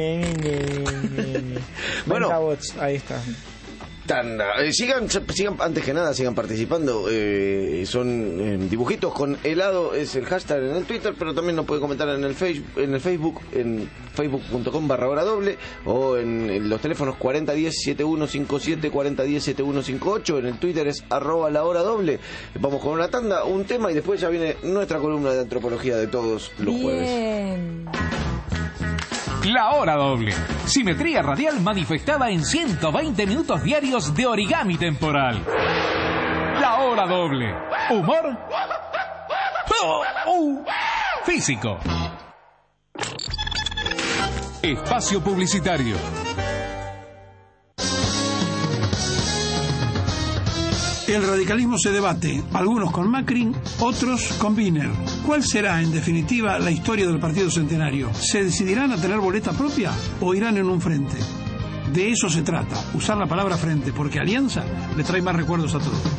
Bueno, Mentabots, ahí está. Sigan, antes que nada, sigan participando. Son dibujitos con helado, es el hashtag en el Twitter, pero también nos puede comentar en el Facebook, en facebook.com/hora doble, o en los teléfonos 4010-7157, 4010-7158, en el Twitter es @lahora_doble. Vamos con una tanda, un tema, y después ya viene nuestra columna de antropología de todos los jueves. La Hora Doble. Simetría radial manifestada en 120 minutos diarios de origami temporal. La Hora Doble. Humor físico. Espacio publicitario. El radicalismo se debate, algunos con Macri, otros con Wiener. ¿Cuál será, en definitiva, la historia del Partido Centenario? ¿Se decidirán a tener boleta propia o irán en un frente? De eso se trata, usar la palabra frente, porque alianza le trae más recuerdos a todos.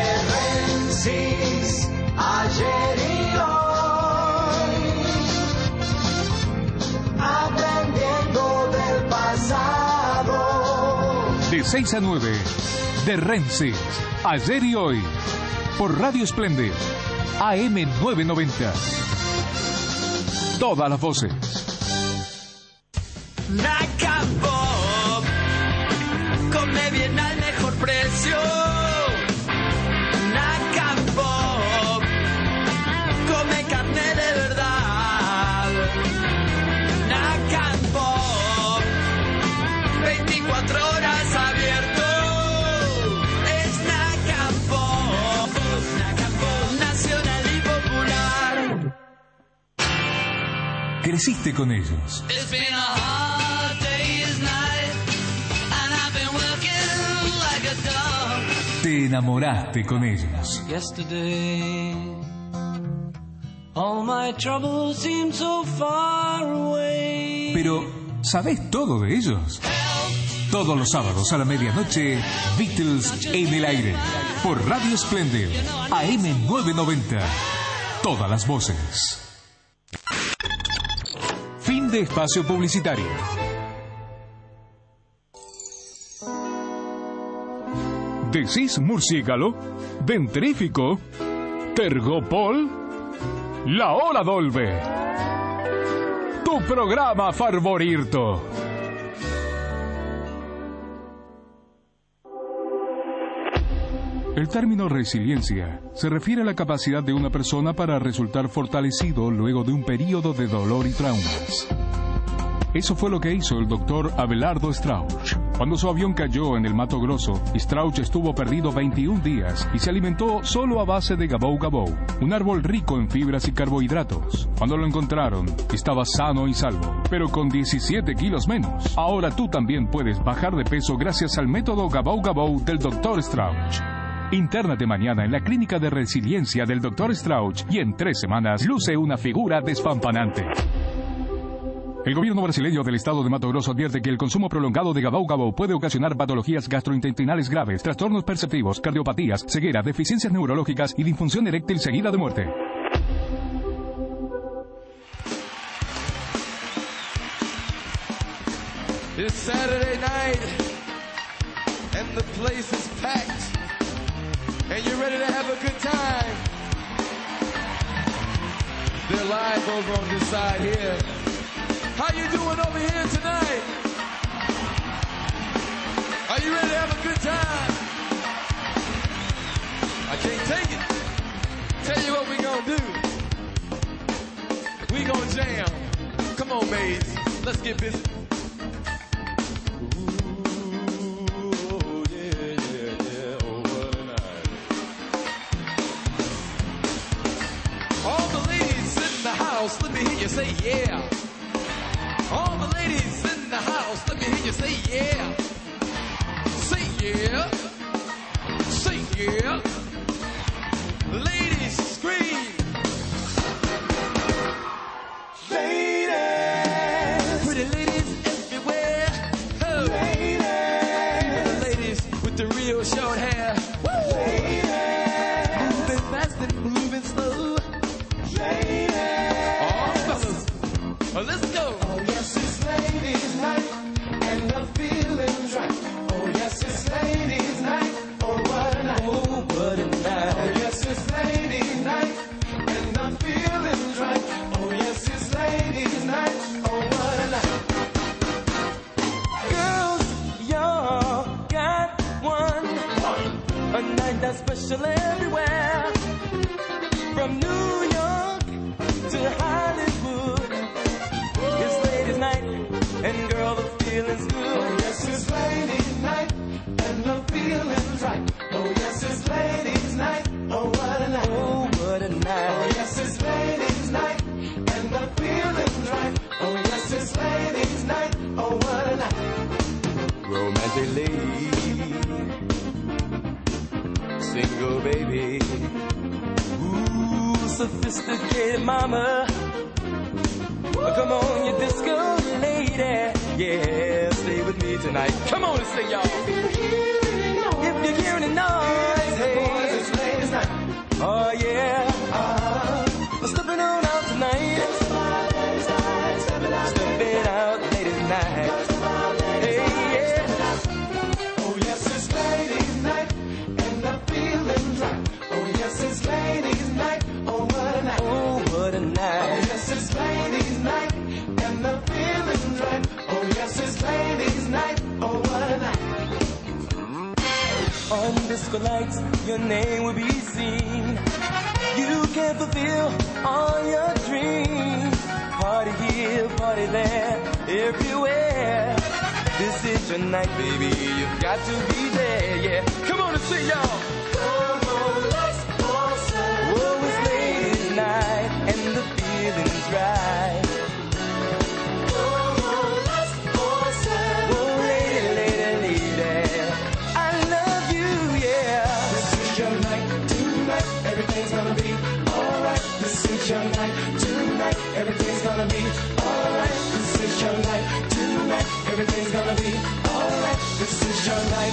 Ayer y hoy, aprendiendo del pasado. De 6 a 9, de Rensis, ayer y hoy, por Radio Esplendid, AM 990. Todas las voces. Nacampo, come bien al mejor precio. Nacampo, come carne de verdad. Nacampo, 24 horas abierto. Es Nacampo, Nacampo, nacional y popular. Creciste con ellos. Te enamoraste con ellos. Pero, ¿sabés todo de ellos? Todos los sábados a la medianoche, Beatles en el aire. Por Radio Splendid, AM 990. Todas las voces. Fin de espacio publicitario. ¿Decís murciélago? ¿Dentrífico? ¿Tergopol? La Hora Dolbe. Tu programa favorito. El término resiliencia se refiere a la capacidad de una persona para resultar fortalecido luego de un período de dolor y traumas. Eso fue lo que hizo el doctor Abelardo Strauch. Cuando su avión cayó en el Mato Grosso, Strauch estuvo perdido 21 días y se alimentó solo a base de gabou gabou, un árbol rico en fibras y carbohidratos. Cuando lo encontraron, estaba sano y salvo, pero con 17 kilos menos. Ahora tú también puedes bajar de peso gracias al método gabou gabou del doctor Strauch. Intérnate mañana en la clínica de resiliencia del Dr. Strauch y en 3 semanas luce una figura despampanante. El gobierno brasileño del estado de Mato Grosso advierte que el consumo prolongado de gabou gabou puede ocasionar patologías gastrointestinales graves, trastornos perceptivos, cardiopatías, ceguera, deficiencias neurológicas y disfunción eréctil seguida de muerte. It's Saturday night and the place is packed and you're ready to have a good time. They're live over on this side here. How you doing over here tonight? Are you ready to have a good time? I can't take it. Tell you what we gonna do. We gonna jam. Come on, babes. Let's get busy. All the ladies in the house, let me hear you say yeah. All the ladies in the house, let me hear you say yeah. Say yeah. Say yeah. Ladies scream. Ladies. Pretty ladies everywhere. Oh. Ladies. The ladies with the real short hair. Woo. Ladies. Moving fast and moving slow. Ladies. All fellas. Well, let's go. Oh, yes, it's ladies' night, and the feeling's right. Oh, yes, it's ladies' night. Oh, what a night. Oh, what a night. Oh, yes, it's ladies' night, and the feeling's right. Oh, yes, it's ladies' night. Oh, what a night. Girls, y'all got one. A night that's special everywhere. From New York to Hollywood. It's ladies' night, and girl, the feeling's good. Oh, yes, it's ladies' night, and the feeling's right. Oh, yes, it's ladies' night. Oh, what a night. Oh, what a night. Oh, yes, it's ladies' night, and the feeling's right. Oh, yes, it's ladies' night. Oh, what a night. Romantic lady, single baby, ooh, sophisticated mama. Come on, you disco lady. Yeah, stay with me tonight. Come on and sing, y'all. If you're hearing a noise, hey, it's ladies' night. Oh, yeah. Stepping on out tonight. Stepping out ladies' night. Hey, yeah. Oh, yes, it's ladies' night. And the feeling's right. Oh, yes, it's ladies' night. Oh, what a night. Oh, what a night. Oh, yes, it's ladies' night. And the feeling's right. Oh, yes, it's ladies' night. Oh, what a night. On disco lights, your name will be seen. You can fulfill all your dreams. Party here, party there, everywhere. This is your night, baby. You've got to be there, yeah. Come on and sing, y'all. Come on, let's waltz. Oh, it's ladies' night, and the feeling's right. Come on, let's waltz. Oh, lady, lady, lady, I love you, yeah. This is your night, tonight, everything's gonna be alright. This is your night, tonight, everything's gonna be alright. This is your night, tonight, everything's gonna be alright. This is your night.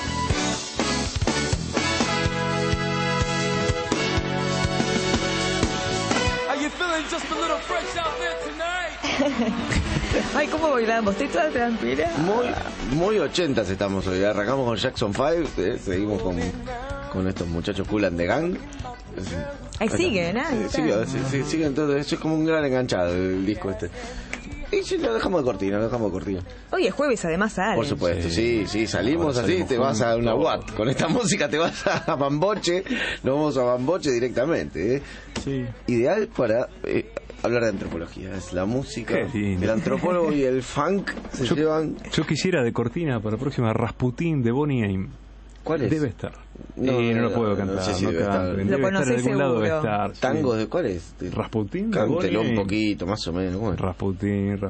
Are you feeling just a little fresh out there tonight? Ay, ¿cómo bailamos? ¿Estoy toda tranquila? Muy 80s estamos hoy. Arrancamos con Jackson 5, seguimos con estos muchachos Kool and the Gang. Ahí sigue, ¿no? Sigue, entonces es como un gran enganchado el disco este. Y si lo dejamos de cortina, Hoy es jueves, además sale. Por supuesto, sí, salimos ahora así, te vas a una Watt. Con esta música te vas a Bamboche, nos vamos a Bamboche directamente, ¿eh? Sí. Ideal para hablar de antropología. Es la música, el antropólogo y el funk se llevan. Yo quisiera de cortina para la próxima Rasputín de Bonnie M. ¿Cuál es? Debe estar. No lo puedo cantar. No sé si debe estar. Lo conocí de algún lado. Debe estar. ¿Tango de cuál es? Rasputín. Cántelo un poquito, más o menos. ¿Cómo es? Rasputín.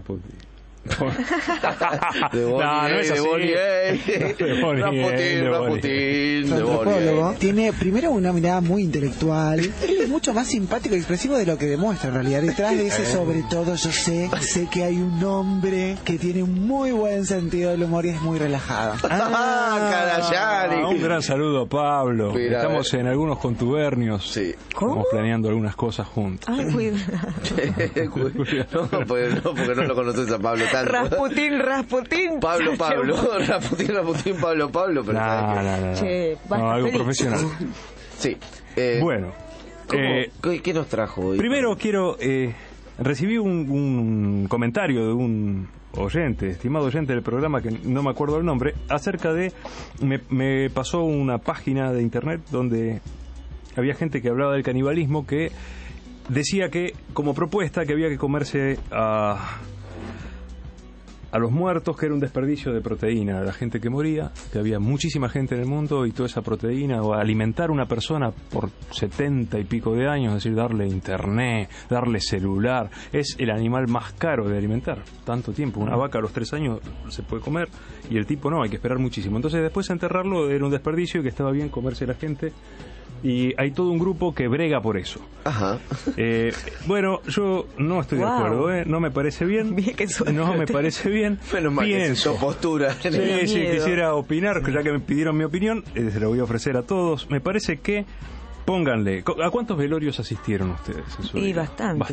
De Bonnie, Rasputín, de antropólogo tiene primero una mirada muy intelectual. Él es mucho más simpático y expresivo de lo que demuestra en realidad. Detrás de ese sobre todo yo sé que hay un hombre que tiene un muy buen sentido del humor y es muy relajado. Carayani. Un gran saludo a Pablo. Mira, estamos en algunos contubernios. Sí. Estamos planeando algunas cosas juntos. No, porque no lo conoces a Pablo tanto. Rasputín. Pablo. Rasputín, Pablo. Pero no, algo profesional. Sí. Bueno. ¿Qué nos trajo hoy? Primero quiero... recibí un comentario de un estimado oyente del programa, que no me acuerdo el nombre, acerca de... Me pasó una página de internet donde había gente que hablaba del canibalismo, que decía que, como propuesta, que había que comerse a los muertos, que era un desperdicio de proteína, la gente que moría, que había muchísima gente en el mundo y toda esa proteína, o alimentar a una persona por 70 y pico de años, es decir, darle internet, darle celular, es el animal más caro de alimentar, tanto tiempo. Una vaca a los 3 años se puede comer y el tipo no, hay que esperar muchísimo. Entonces después enterrarlo era un desperdicio y que estaba bien comerse a la gente. Y hay todo un grupo que brega por eso. Ajá. Bueno, yo no estoy de acuerdo, no me parece bien. No me parece bien. Menos mal que es tu postura. Sí, quisiera opinar, ya que me pidieron mi opinión, se la voy a ofrecer a todos. Me parece que pónganle. ¿A cuántos velorios asistieron ustedes? Y bastante.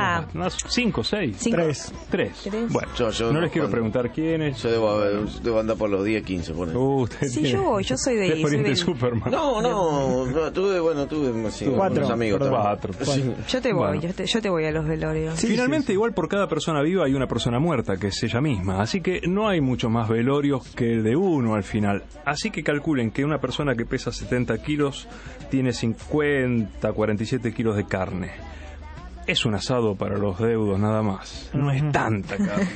5, 6. 3. Bueno, yo no les quiero preguntar quiénes. Yo debo andar por los 10, 15. Sí, yo soy de ahí. Soy de Superman. No, tuve 4 amigos. 4. Yo te voy, yo te voy a los velorios. Finalmente, igual por cada persona viva hay una persona muerta, que es ella misma. Así que no hay muchos más velorios que el de uno al final. Así que calculen que una persona que pesa 70 kilos tiene 47 kilos de carne. Es un asado para los deudos nada más. No es tanta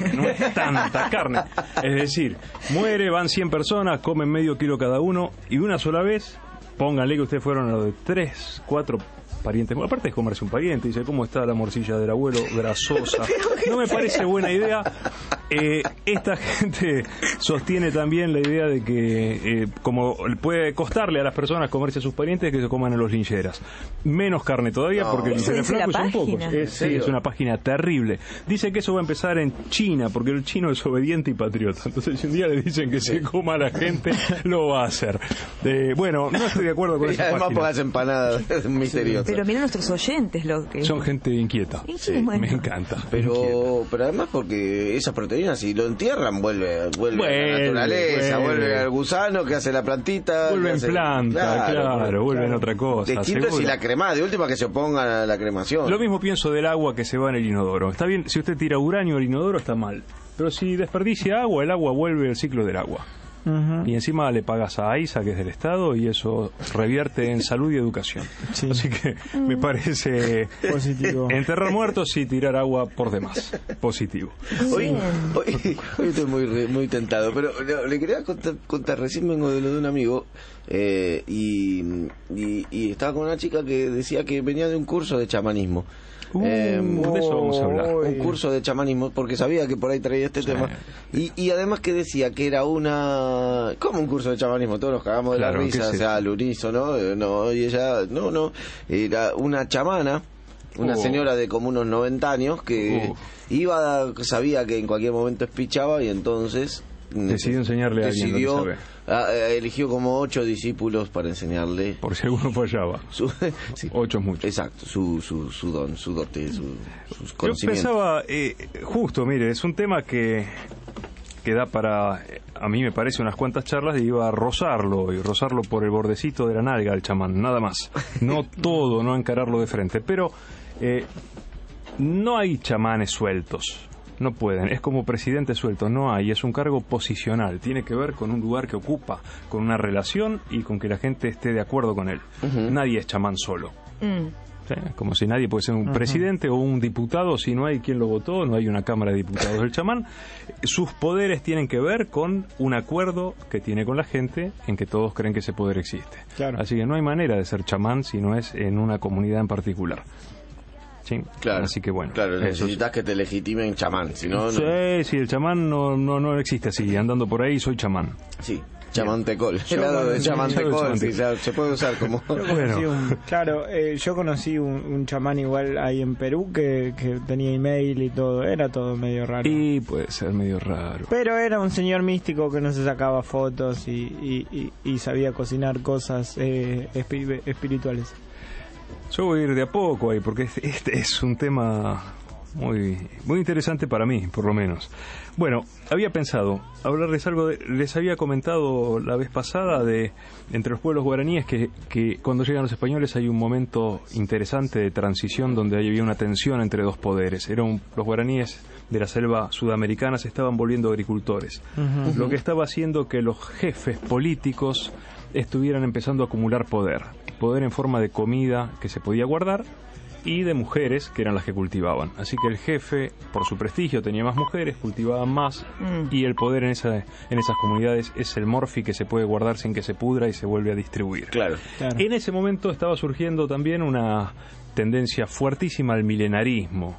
carne. Es decir, van 100 personas, comen medio kilo cada uno, y una sola vez, pónganle que ustedes fueron a lo de 3, 4 parientes. Bueno, aparte de comerse un pariente, dice, ¿cómo está la morcilla del abuelo? Grasosa. No me parece buena idea. Esta gente sostiene también la idea de que como puede costarle a las personas comerse a sus parientes, que se coman a los lincheras. Menos carne todavía, porque el linchera flaco son pocos. Es una página terrible. Dice que eso va a empezar en China, porque el chino es obediente y patriota. Entonces, si un día le dicen que se coma a la gente, lo va a hacer. Bueno, no estoy de acuerdo con eso. Y además por las empanadas misteriosas. Pero mira nuestros oyentes, son gente inquieta. Bueno. Me encanta. Pero además porque esas proteínas, si lo entierran, vuelve a la naturaleza, vuelve al gusano que hace la plantita. Vuelve en planta, claro, vuelve en otra cosa. Distinto si la crema, de última que se opongan a la cremación. Lo mismo pienso del agua que se va en el inodoro. Está bien, si usted tira uranio al inodoro está mal. Pero si desperdicia agua, el agua vuelve al ciclo del agua. Y encima le pagas a AISA, que es del Estado, y eso revierte en salud y educación. Sí. Así que me parece positivo. Enterrar muertos y tirar agua por demás. Positivo. Hoy estoy muy tentado, pero le quería contar, recién vengo de lo de un amigo, y estaba con una chica que decía que venía de un curso de chamanismo. De eso vamos a hablar. Un curso de chamanismo, porque sabía que por ahí traía este tema. Y además que decía que era como un curso de chamanismo, todos nos cagamos de la risa, o sea, al unísono, no, y ella, no, era una chamana, una señora de como unos 90 años que sabía que en cualquier momento espichaba, y entonces decidió enseñarle a alguien lo que sabe. Eligió como 8 discípulos para enseñarle. Por si alguno fallaba. 8 es mucho. Exacto, su don, su dote, sus conocimientos. Yo pensaba, justo, mire, es un tema que da para, a mí me parece, unas cuantas charlas, y iba a rozarlo por el bordecito de la nalga al chamán, nada más. No todo, no encararlo de frente. Pero no hay chamanes sueltos. No pueden, es como presidente suelto, no hay, es un cargo posicional, tiene que ver con un lugar que ocupa, con una relación y con que la gente esté de acuerdo con él. Nadie es chamán solo. ¿Sí? Como si nadie puede ser un presidente o un diputado si no hay quien lo votó, no hay una Cámara de Diputados. El chamán, sus poderes tienen que ver con un acuerdo que tiene con la gente en que todos creen que ese poder existe. Claro. Así que no hay manera de ser chamán si no es en una comunidad en particular. Sí, claro. Así que bueno. Claro, necesitas que te legitimen chamán, si no... Sí, el chamán no existe así, andando por ahí soy chamán. Sí. Chamantecol, helado de chamantecol, sí, se puede usar como... Yo conocí un chamán igual ahí en Perú que tenía email y todo, era todo medio raro. Y puede ser medio raro. Pero era un señor místico que no se sacaba fotos y sabía cocinar cosas espirituales. Yo voy a ir de a poco ahí, porque este es un tema muy interesante para mí, por lo menos. Bueno, había pensado hablarles algo les había comentado la vez pasada de entre los pueblos guaraníes que cuando llegan los españoles hay un momento interesante de transición donde había una tensión entre dos poderes. Los guaraníes de la selva sudamericana se estaban volviendo agricultores, lo que estaba haciendo que los jefes políticos estuvieran empezando a acumular poder en forma de comida que se podía guardar y de mujeres que eran las que cultivaban. Así que el jefe, por su prestigio, tenía más mujeres, cultivaban más y el poder en esas comunidades es el morfi que se puede guardar sin que se pudra y se vuelve a distribuir. Claro. En ese momento estaba surgiendo también una tendencia fuertísima al milenarismo.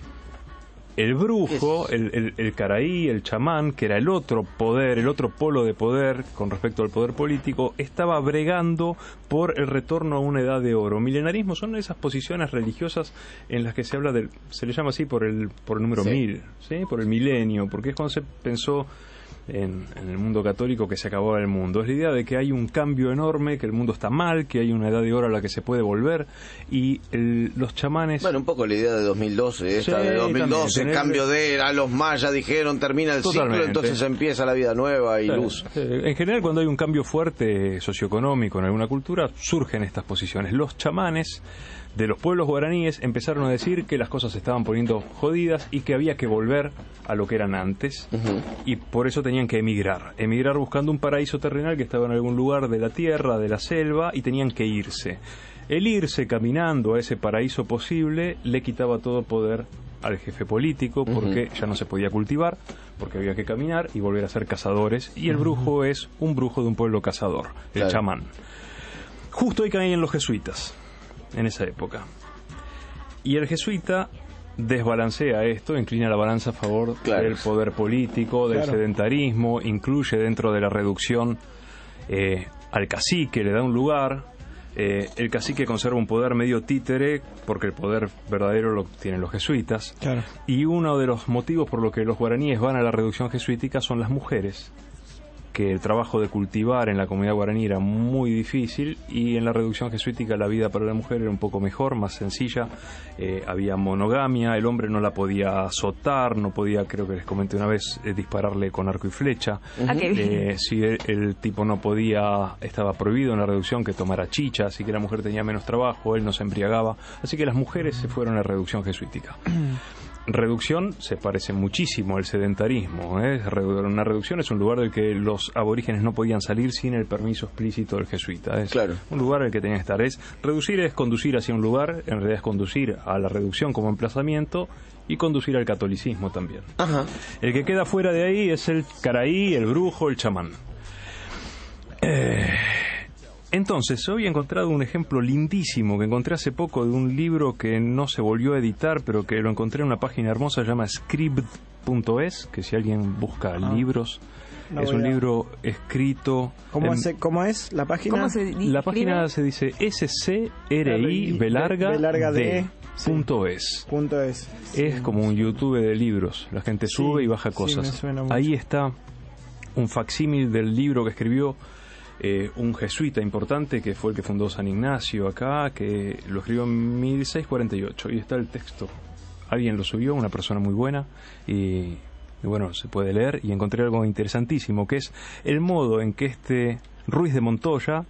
El brujo, el caraí, el chamán, que era el otro poder, el otro polo de poder con respecto al poder político, estaba bregando por el retorno a una edad de oro. Milenarismo son esas posiciones religiosas en las que se habla se le llama así por el número 1000, ¿sí? Por el milenio, porque es cuando se pensó en el mundo católico que se acababa el mundo. Es la idea de que hay un cambio enorme, que el mundo está mal, que hay una edad de oro a la que se puede volver y los chamanes... Bueno, un poco la idea de 2012, de 2012, también, cambio de era, los mayas dijeron termina el ciclo, entonces empieza la vida nueva y luz. En general, cuando hay un cambio fuerte socioeconómico en alguna cultura, surgen estas posiciones. Los chamanes de los pueblos guaraníes empezaron a decir que las cosas se estaban poniendo jodidas y que había que volver a lo que eran antes y por eso tenían que emigrar buscando un paraíso terrenal que estaba en algún lugar de la tierra, de la selva, y tenían que irse. El irse caminando a ese paraíso posible le quitaba todo poder al jefe político porque ya no se podía cultivar, porque había que caminar y volver a ser cazadores, y el brujo es un brujo de un pueblo cazador, el chamán. Justo ahí caían los jesuitas en esa época. Y el jesuita desbalancea esto, inclina la balanza a favor del poder político, del sedentarismo, incluye dentro de la reducción al cacique, le da un lugar. El cacique conserva un poder medio títere porque el poder verdadero lo tienen los jesuitas. Y uno de los motivos por los que los guaraníes van a la reducción jesuítica son las mujeres, que el trabajo de cultivar en la comunidad guaraní era muy difícil y en la reducción jesuítica la vida para la mujer era un poco mejor, más sencilla. Había monogamia, el hombre no la podía azotar, no podía, creo que les comenté una vez, dispararle con arco y flecha. Si el tipo no podía, estaba prohibido en la reducción que tomara chicha, así que la mujer tenía menos trabajo, él no se embriagaba, así que las mujeres se fueron a la reducción jesuítica. Reducción se parece muchísimo al sedentarismo. Una reducción es un lugar del que los aborígenes no podían salir sin el permiso explícito del jesuita. Es un lugar al que tenían que estar. Reducir es conducir hacia un lugar, en realidad es conducir a la reducción como emplazamiento y conducir al catolicismo también. El que queda fuera de ahí es el caraí, el brujo, el chamán. Entonces, hoy he encontrado un ejemplo lindísimo que encontré hace poco de un libro que no se volvió a editar, pero que lo encontré en una página hermosa, se llama script.es, que si alguien busca libros, es un libro escrito... ¿Cómo es la página? La página se dice scri_d.es. Es como un YouTube de libros, la gente sube y baja cosas. Ahí está un facsímil del libro que escribió un jesuita importante que fue el que fundó San Ignacio acá, que lo escribió en 1648 y está el texto. Alguien lo subió, una persona muy buena y bueno, se puede leer, y encontré algo interesantísimo, que es el modo en que este Ruiz de Montoya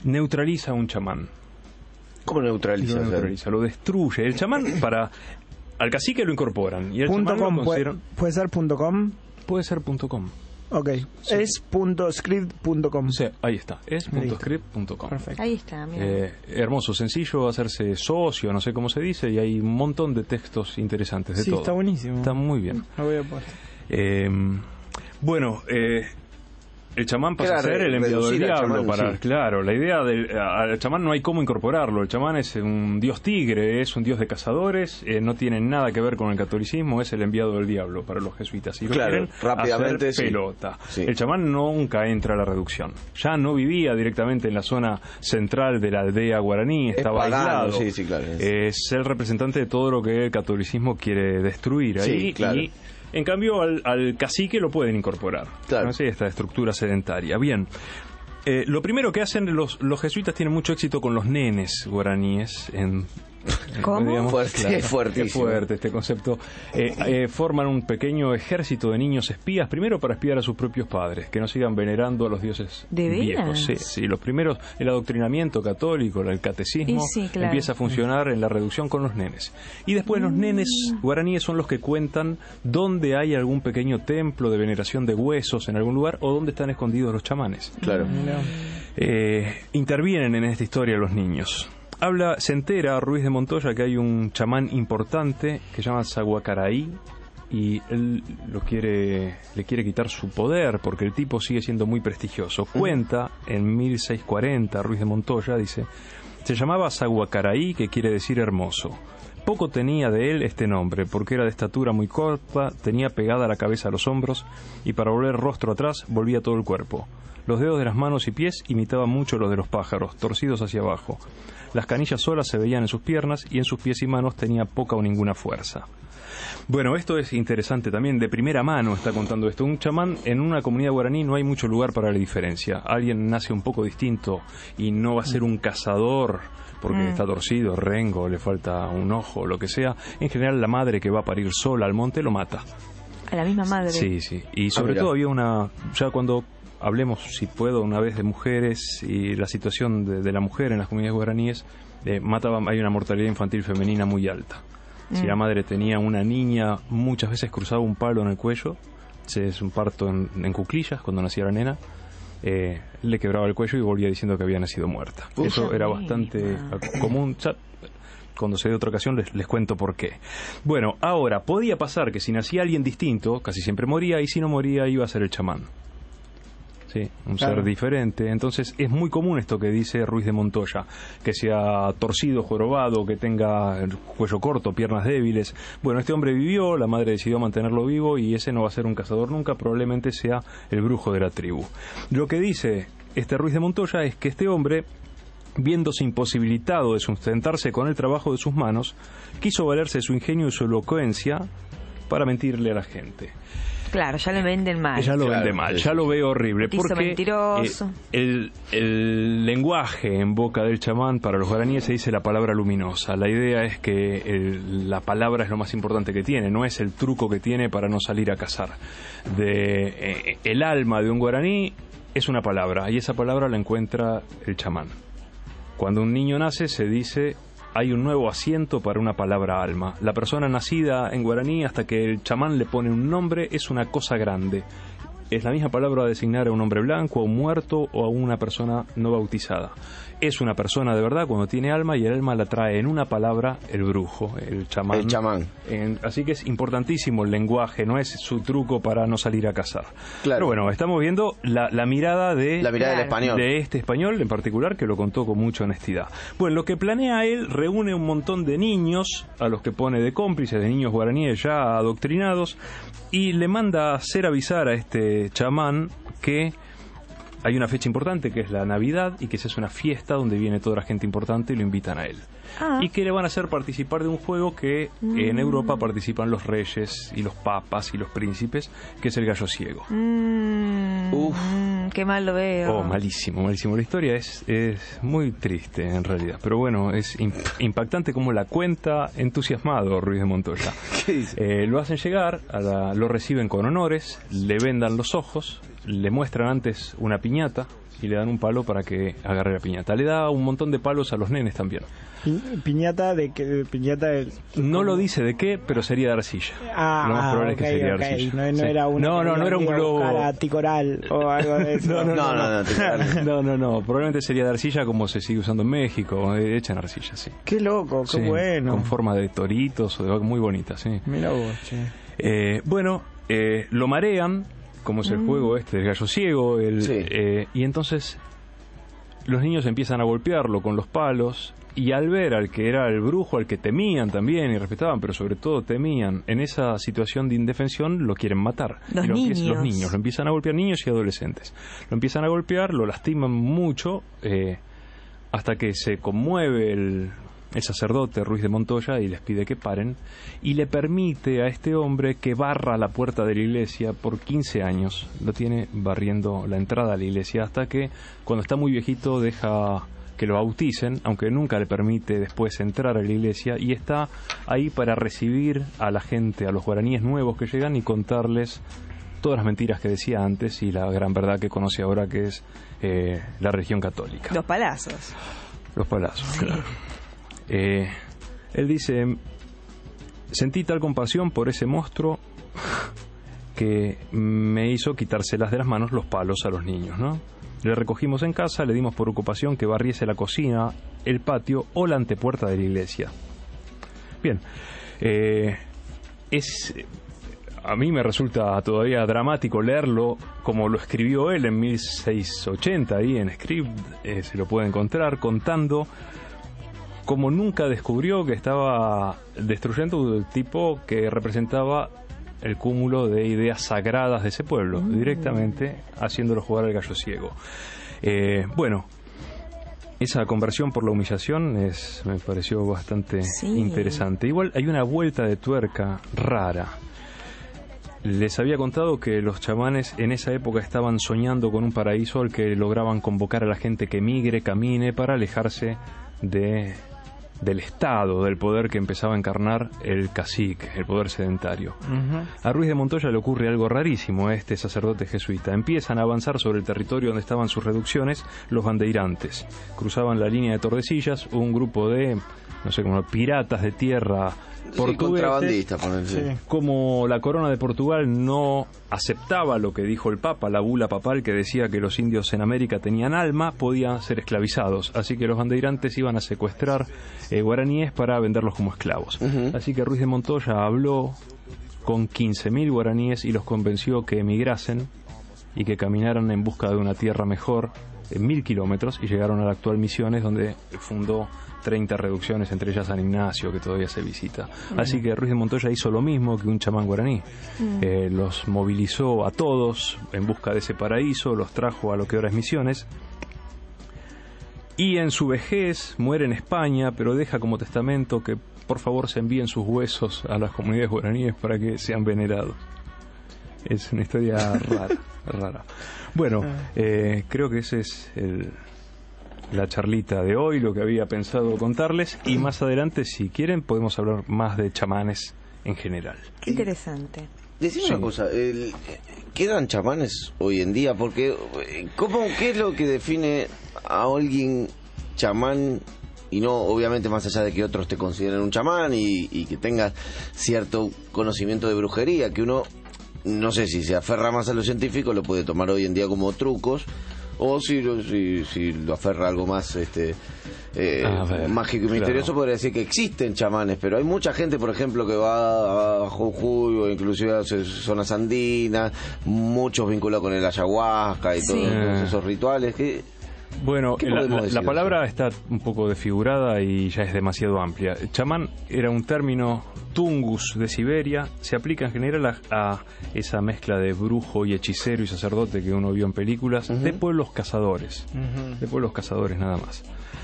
neutraliza a un chamán. ¿Cómo neutraliza? Lo destruye. El chamán, al cacique lo incorporan. Y el .com chamán lo consideran... ¿Puede ser .com? Puede ser .com. Ok, sí. Es .script.com. Sí, ahí está, es .script.com. Perfecto. Ahí está, mira. Hermoso, sencillo hacerse socio, no sé cómo se dice, y hay un montón de textos interesantes de todo. Sí, está buenísimo. Está muy bien. Lo voy a poner. Bueno, el chamán pasa a ser el enviado del diablo. Claro, la idea al chamán no hay cómo incorporarlo. El chamán es un dios tigre, es un dios de cazadores, no tiene nada que ver con el catolicismo, es el enviado del diablo para los jesuitas. Y lo quieren rápidamente hacer pelota. Sí. El chamán nunca entra a la reducción. Ya no vivía directamente en la zona central de la aldea guaraní, estaba aislado. Sí, claro. Es el representante de todo lo que el catolicismo quiere destruir ahí. Sí, claro. Y en cambio, al cacique lo pueden incorporar. Claro. ¿No? Sí, esta estructura sedentaria. Bien. Lo primero que hacen los jesuitas tienen mucho éxito con los nenes guaraníes ¿Cómo? Digamos, fuertísimo. Es fuerte este concepto. Forman un pequeño ejército de niños espías, primero para espiar a sus propios padres, que no sigan venerando a los dioses viejos. Sí, los primeros, el adoctrinamiento católico, el catecismo, empieza a funcionar en la reducción con los nenes. Y después los nenes guaraníes son los que cuentan dónde hay algún pequeño templo de veneración de huesos en algún lugar o dónde están escondidos los chamanes. Claro. Intervienen en esta historia los niños. Se entera Ruiz de Montoya que hay un chamán importante que se llama Zaguacaraí y él le quiere quitar su poder porque el tipo sigue siendo muy prestigioso. Cuenta en 1640 Ruiz de Montoya, dice, se llamaba Zaguacaraí, que quiere decir hermoso. Poco tenía de él este nombre, porque era de estatura muy corta, tenía pegada la cabeza a los hombros y para volver rostro atrás volvía todo el cuerpo. Los dedos de las manos y pies imitaban mucho los de los pájaros, torcidos hacia abajo. Las canillas solas se veían en sus piernas y en sus pies y manos tenía poca o ninguna fuerza. Bueno, esto es interesante también, de primera mano está contando esto. Un chamán en una comunidad guaraní no hay mucho lugar para la diferencia. Alguien nace un poco distinto y no va a ser un cazador porque está torcido, rengo, le falta un ojo, lo que sea. En general la madre que va a parir sola al monte lo mata. ¿A la misma madre? Sí. Y sobre todo había ya cuando hablemos, si puedo, una vez de mujeres y la situación de la mujer en las comunidades guaraníes, hay una mortalidad infantil femenina muy alta. Si la madre tenía una niña, muchas veces cruzaba un palo en el cuello, es un parto en cuclillas, cuando nacía la nena, le quebraba el cuello y volvía diciendo que había nacido muerta. Eso era bastante común. Cuando se dé otra ocasión les cuento por qué. Bueno, ahora, podía pasar que si nacía alguien distinto, casi siempre moría, y si no moría iba a ser el chamán. Sí, ser diferente. Entonces es muy común esto que dice Ruiz de Montoya, que sea torcido, jorobado, que tenga el cuello corto, piernas débiles. Bueno, este hombre vivió, la madre decidió mantenerlo vivo y ese no va a ser un cazador nunca, probablemente sea el brujo de la tribu. Lo que dice este Ruiz de Montoya es que este hombre, viéndose imposibilitado de sustentarse con el trabajo de sus manos, quiso valerse de su ingenio y su elocuencia para mentirle a la gente. Claro, ya le venden mal. Ya lo vende mal, ya lo veo horrible. Porque mentiroso. El lenguaje en boca del chamán para los guaraníes se dice la palabra luminosa. La idea es que la palabra es lo más importante que tiene, no es el truco que tiene para no salir a cazar. El alma de un guaraní es una palabra y esa palabra la encuentra el chamán. Cuando un niño nace se dice: hay un nuevo asiento para una palabra alma. La persona nacida en guaraní, hasta que el chamán le pone un nombre, es una cosa grande. Es la misma palabra a designar a un hombre blanco, a un muerto o a una persona no bautizada. Es una persona de verdad cuando tiene alma, y el alma la trae en una palabra el brujo, el chamán. Así que es importantísimo el lenguaje, no es su truco para no salir a cazar. Claro. Pero bueno, estamos viendo la mirada del español. De este español en particular, que lo contó con mucha honestidad. Bueno, lo que planea él, reúne un montón de niños, a los que pone de cómplices, de niños guaraníes ya adoctrinados, y le manda hacer avisar a este chamán que hay una fecha importante, que es la Navidad, y que se hace una fiesta donde viene toda la gente importante y lo invitan a él. Y que le van a hacer participar de un juego que en Europa participan los reyes y los papas y los príncipes, que es el gallo ciego. Qué mal lo veo. Malísimo. La historia es muy triste en realidad, pero bueno, es impactante como la cuenta entusiasmado Ruiz de Montoya. ¿Qué dice? Lo hacen llegar, lo reciben con honores, le vendan los ojos le muestran antes una piñata y le dan un palo para que agarre la piñata. Le da un montón de palos a los nenes también. ¿Piñata de qué? No lo dice de qué, pero sería de arcilla. Lo más probable es que sería de arcilla. No Sí. era no era un globo. Ticoral o algo de eso. No, probablemente sería de arcilla, como se sigue usando en México, hecha en arcilla, sí. Qué loco, qué bueno. Con forma de toritos, muy bonita, sí. Mira vos, che. Lo marean, como es el juego del gallo ciego, y entonces los niños empiezan a golpearlo con los palos, y al ver al que era el brujo, al que temían también y respetaban, pero sobre todo temían, en esa situación de indefensión lo quieren matar. Los niños Lo empiezan a golpear, niños y adolescentes. Lo empiezan a golpear, lo lastiman mucho, hasta que se conmueve el sacerdote Ruiz de Montoya y les pide que paren, y le permite a este hombre que barra la puerta de la iglesia por 15 años. Lo tiene barriendo la entrada a la iglesia hasta que, cuando está muy viejito, deja que lo bauticen, aunque nunca le permite después entrar a la iglesia, y está ahí para recibir a la gente, a los guaraníes nuevos que llegan, y contarles todas las mentiras que decía antes y la gran verdad que conoce ahora, que es la religión católica. Los palazos. Los palazos, claro. Él dice: sentí tal compasión por ese monstruo que me hizo quitárselas de las manos los palos a los niños, ¿no? Le recogimos en casa, le dimos por ocupación que barriese la cocina, el patio o la antepuerta de la iglesia. Bien, a mí me resulta todavía dramático leerlo como lo escribió él en 1680, ahí en Script, se lo puede encontrar, contando como nunca descubrió que estaba destruyendo el tipo que representaba el cúmulo de ideas sagradas de ese pueblo, directamente haciéndolo jugar al gallo ciego. Esa conversión por la humillación me pareció bastante interesante. Igual hay una vuelta de tuerca rara. Les había contado que los chamanes en esa época estaban soñando con un paraíso al que lograban convocar a la gente que migre, camine, para alejarse del Estado, del poder que empezaba a encarnar el cacique, el poder sedentario. A Ruiz de Montoya le ocurre algo rarísimo a este sacerdote jesuita. Empiezan a avanzar sobre el territorio donde estaban sus reducciones los bandeirantes. Cruzaban la línea de Tordesillas, un grupo de, no sé, como piratas de tierra contrabandistas. Como la corona de Portugal no aceptaba lo que dijo el Papa, la bula papal que decía que los indios en América tenían alma, podían ser esclavizados, así que los bandeirantes iban a secuestrar guaraníes para venderlos como esclavos. Así que Ruiz de Montoya habló con 15.000 guaraníes y los convenció que emigrasen y que caminaran en busca de una tierra mejor, 1.000 kilómetros, y llegaron a la actual Misiones, donde fundó 30 reducciones, entre ellas San Ignacio, que todavía se visita. Así que Ruiz de Montoya hizo lo mismo que un chamán guaraní. Los movilizó a todos en busca de ese paraíso, los trajo a lo que ahora es Misiones, y en su vejez muere en España, pero deja como testamento que por favor se envíen sus huesos a las comunidades guaraníes para que sean venerados. Es una historia rara. Bueno, creo que ese es la charlita de hoy, lo que había pensado contarles, y más adelante, si quieren, podemos hablar más de chamanes en general. Qué interesante. Decime una cosa, ¿quedan chamanes hoy en día? Porque, ¿qué es lo que define a alguien chamán? Y no, obviamente, más allá de que otros te consideren un chamán y que tengas cierto conocimiento de brujería, que uno, no sé, si se aferra más a lo científico, lo puede tomar hoy en día como trucos, o si lo aferra a algo más mágico y misterioso, podría decir que existen chamanes, pero hay mucha gente, por ejemplo, que va a Jujuy o inclusive a zonas andinas, muchos vinculados con el ayahuasca y todos esos rituales. Bueno, la palabra está un poco desfigurada y ya es demasiado amplia. Chamán era un término tungus de Siberia, se aplica en general a esa mezcla de brujo y hechicero y sacerdote que uno vio en películas, de pueblos cazadores, de pueblos cazadores nada más.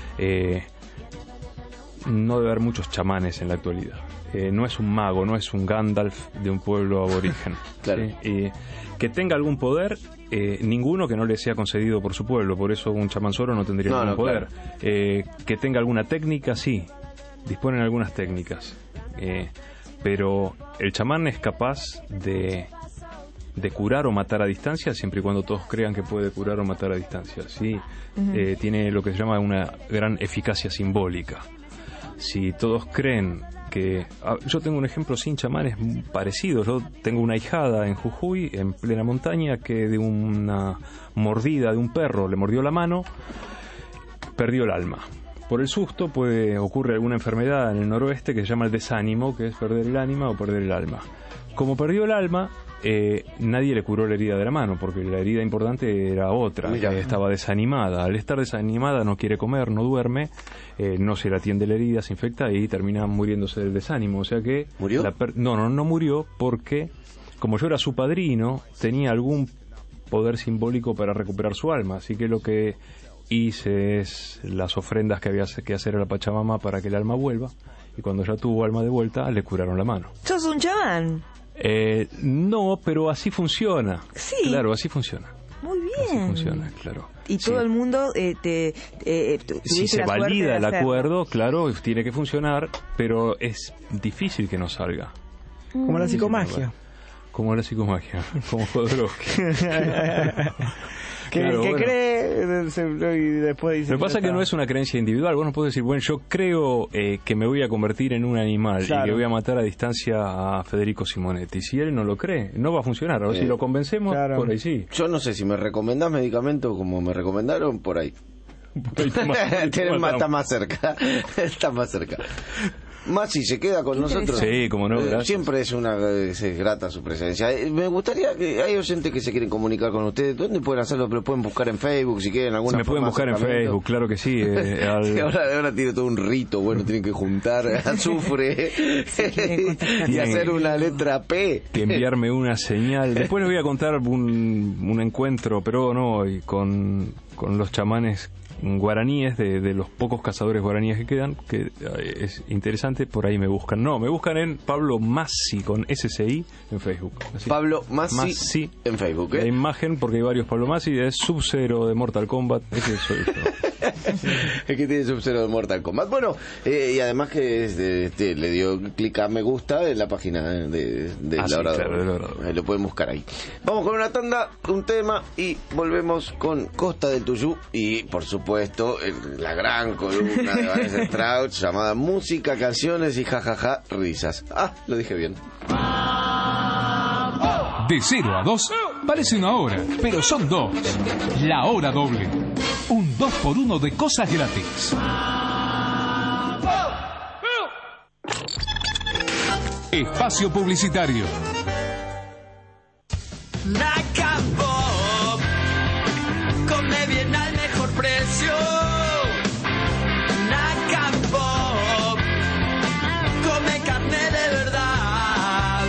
No debe haber muchos chamanes en la actualidad. No es un mago, no es un Gandalf de un pueblo aborigen. Claro. ¿Sí? Que tenga algún poder, ninguno que no le sea concedido por su pueblo, por eso un chamán solo no tendría ningún poder. Claro. Que tenga alguna técnica, sí, disponen algunas técnicas, pero el chamán es capaz de de curar o matar a distancia, siempre y cuando todos crean que puede curar o matar a distancia. ¿Sí? Tiene lo que se llama una gran eficacia simbólica. Si todos creen que... yo tengo un ejemplo sin chamanes parecido. Yo tengo una ahijada en Jujuy, en plena montaña, que de una mordida de un perro le mordió la mano, perdió el alma. Por el susto ocurre alguna enfermedad en el noroeste que se llama el desánimo, que es perder el ánima o perder el alma. Como perdió el alma, nadie le curó la herida de la mano, porque la herida importante era otra, que estaba desanimada. Al estar desanimada no quiere comer, no duerme, no se le atiende la herida, se infecta y termina muriéndose del desánimo. O sea que... ¿Murió? No murió, porque como yo era su padrino, tenía algún poder simbólico para recuperar su alma. Así que lo que hice es las ofrendas que había que hacer a la Pachamama para que el alma vuelva, y cuando ya tuvo alma de vuelta le curaron la mano. ¿Sos un chamán? No, pero así funciona. Sí. Claro, así funciona. Muy bien. Así funciona, claro. Y todo el mundo si se valida el acuerdo, claro, tiene que funcionar, pero es difícil que no salga. Como la psicomagia. Como la psicomagia, como Jodorowsky. Que cree y después dice... Lo que pasa es que no es una creencia individual. Vos no podés decir, bueno, yo creo que me voy a convertir en un animal y que voy a matar a distancia a Federico Simonetti. Si él no lo cree, no va a funcionar. Ahora si lo convencemos, por ahí sí. Yo no sé si me recomendás medicamento como me recomendaron, por ahí. Está más cerca. Está más cerca. Masi se queda con nosotros. Sí, como no, gracias. Siempre es grata su presencia. Me gustaría que hay oyentes que se quieren comunicar con ustedes. ¿Dónde pueden hacerlo? Pero pueden buscar en Facebook si quieren alguna. Me pueden buscar en Facebook, claro que sí. Ahora tiene todo un rito. Bueno, tienen que juntar azufre y hacer una letra P. Que enviarme una señal. Después les voy a contar un encuentro, pero no, y con los chamanes guaraníes, de los pocos cazadores guaraníes que quedan, que es interesante. Por ahí me buscan. No, me buscan en Pablo Massi con SCI en Facebook. Así. Pablo Massi en Facebook. La imagen, porque hay varios Pablo Massi, es Sub-Zero de Mortal Kombat. Ese soy yo. Es que tiene Sub-Zero de Mortal Kombat. Bueno, y además que le dio clic a me gusta en la página de La Hora Doble. Lo pueden buscar ahí. Vamos con una tanda, un tema, y volvemos con Costa del Tuyú y, por supuesto, la gran columna de Vanessa Strauss llamada Música, Canciones y Jajaja Risas. Lo dije bien. De 0 a 2 parece una hora, pero son 2. La Hora Doble. Un 2x1 de cosas gratis. Espacio publicitario. Nacapop, come bien al mejor precio. Nacapop, come carne de verdad.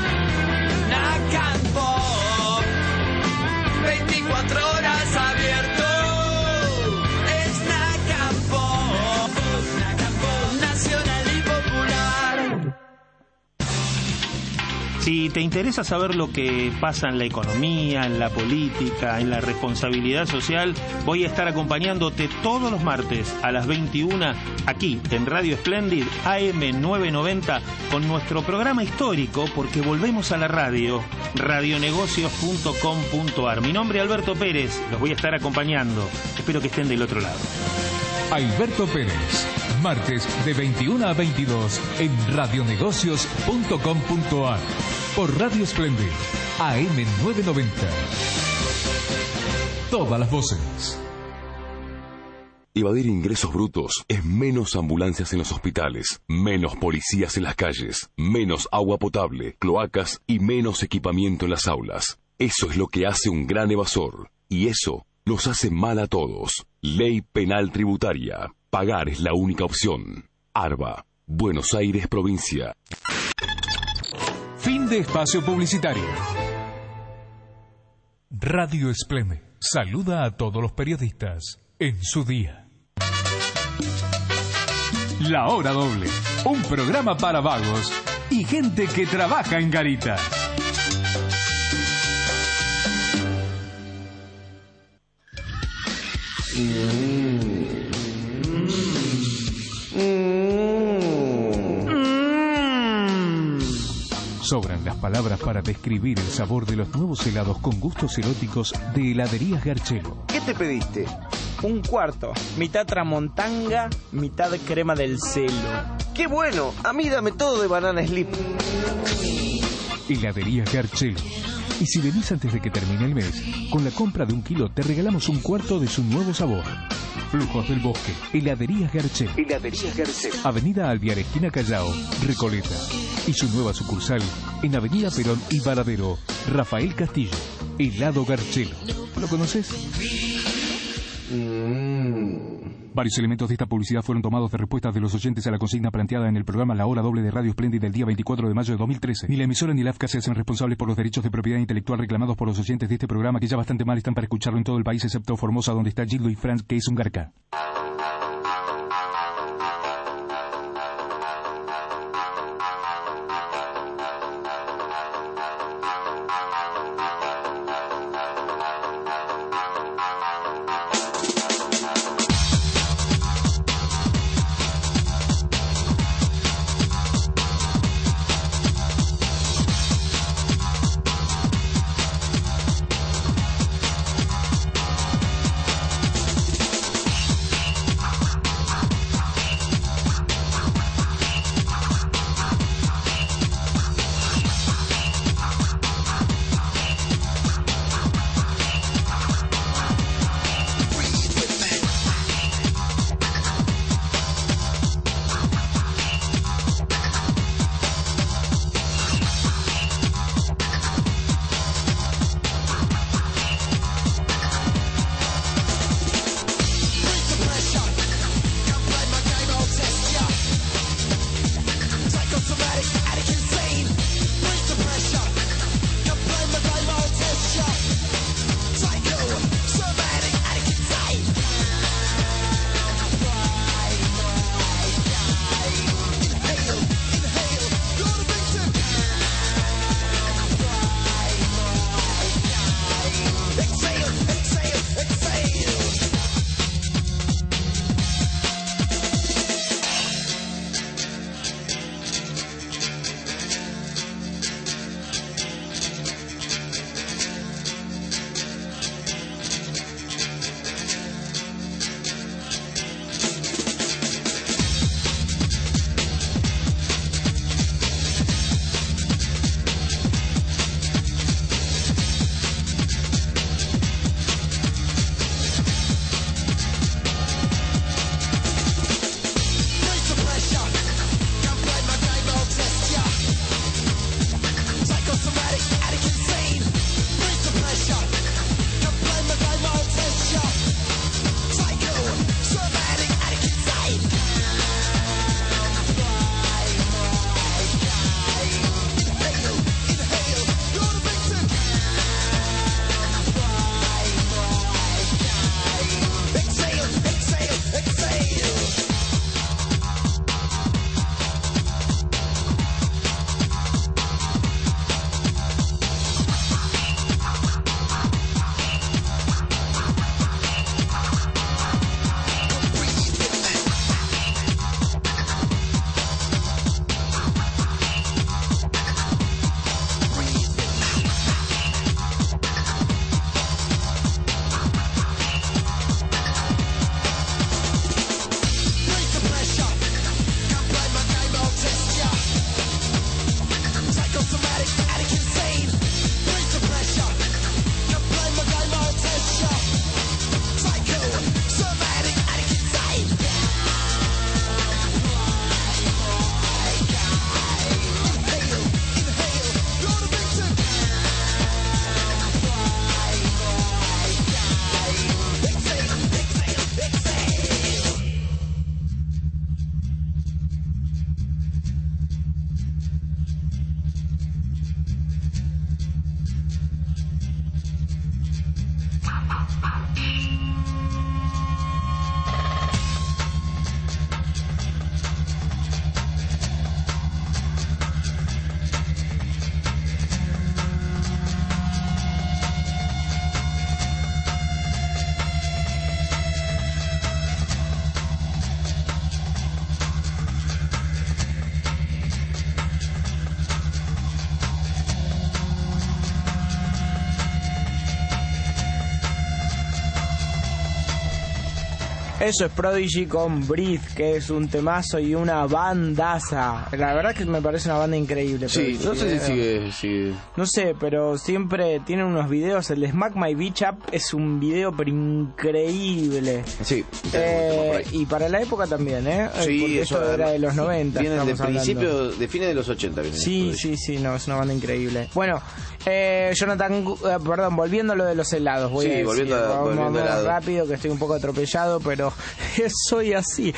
Nacapop, 24 horas abierto. Es Nacapop, Nacapop, nacional y popular. Si te interesa saber lo que pasa en la economía, en la política, en la responsabilidad social, voy a estar acompañándote todos los martes a las 21 aquí en Radio Splendid AM990 con nuestro programa histórico, porque volvemos a la radio, radionegocios.com.ar. Mi nombre es Alberto Pérez, los voy a estar acompañando. Espero que estén del otro lado. Alberto Pérez, martes de 21 a 22 en radionegocios.com.ar. Por Radio Splendid, AM990. Todas las voces. Evadir ingresos brutos es menos ambulancias en los hospitales, menos policías en las calles, menos agua potable, cloacas y menos equipamiento en las aulas. Eso es lo que hace un gran evasor, y eso nos hace mal a todos. Ley Penal Tributaria. Pagar es la única opción. ARBA, Buenos Aires, provincia. Fin de espacio publicitario. Radio Splendid saluda a todos los periodistas en su día. La Hora Doble, un programa para vagos y gente que trabaja en garitas. Sobran las palabras para describir el sabor de los nuevos helados con gustos eróticos de Heladerías Garchelo. ¿Qué te pediste? Un cuarto, mitad tramontanga, mitad crema del celo. ¡Qué bueno! A mí dame todo de banana slip. Heladerías Garchelo. Y si venís antes de que termine el mes, con la compra de 1 kilo te regalamos un cuarto de su nuevo sabor. Flujos del Bosque, Heladerías Garchelo. Heladerías Garchelo. Avenida Alvear, esquina Callao, Recoleta. Y su nueva sucursal en Avenida Perón y Varadero, Rafael Castillo. Helado Garchelo. ¿Lo conoces? Varios elementos de esta publicidad fueron tomados de respuestas de los oyentes a la consigna planteada en el programa La Hora Doble de Radio Splendid del día 24 de mayo de 2013. Ni la emisora ni la AFCA se hacen responsables por los derechos de propiedad intelectual reclamados por los oyentes de este programa, que ya bastante mal están para escucharlo en todo el país, excepto Formosa, donde está Gildo y Franz, que es un garca. Eso es Prodigy con Breathe, que es un temazo y una bandaza. La verdad que me parece una banda increíble. Sí, no sé si sigue. No sé, pero siempre tienen unos videos. El de Smack My Beach Up es un video pero increíble. Sí. Y para la época también, Sí, porque eso era de los 90. Viene de principio, de fines de los 80. Sí, no, es una banda increble. Bueno, Jonathan, perdón, volviendo a lo de los helados. Volviendo al helado. Rápido, que estoy un poco atropellado, pero soy así.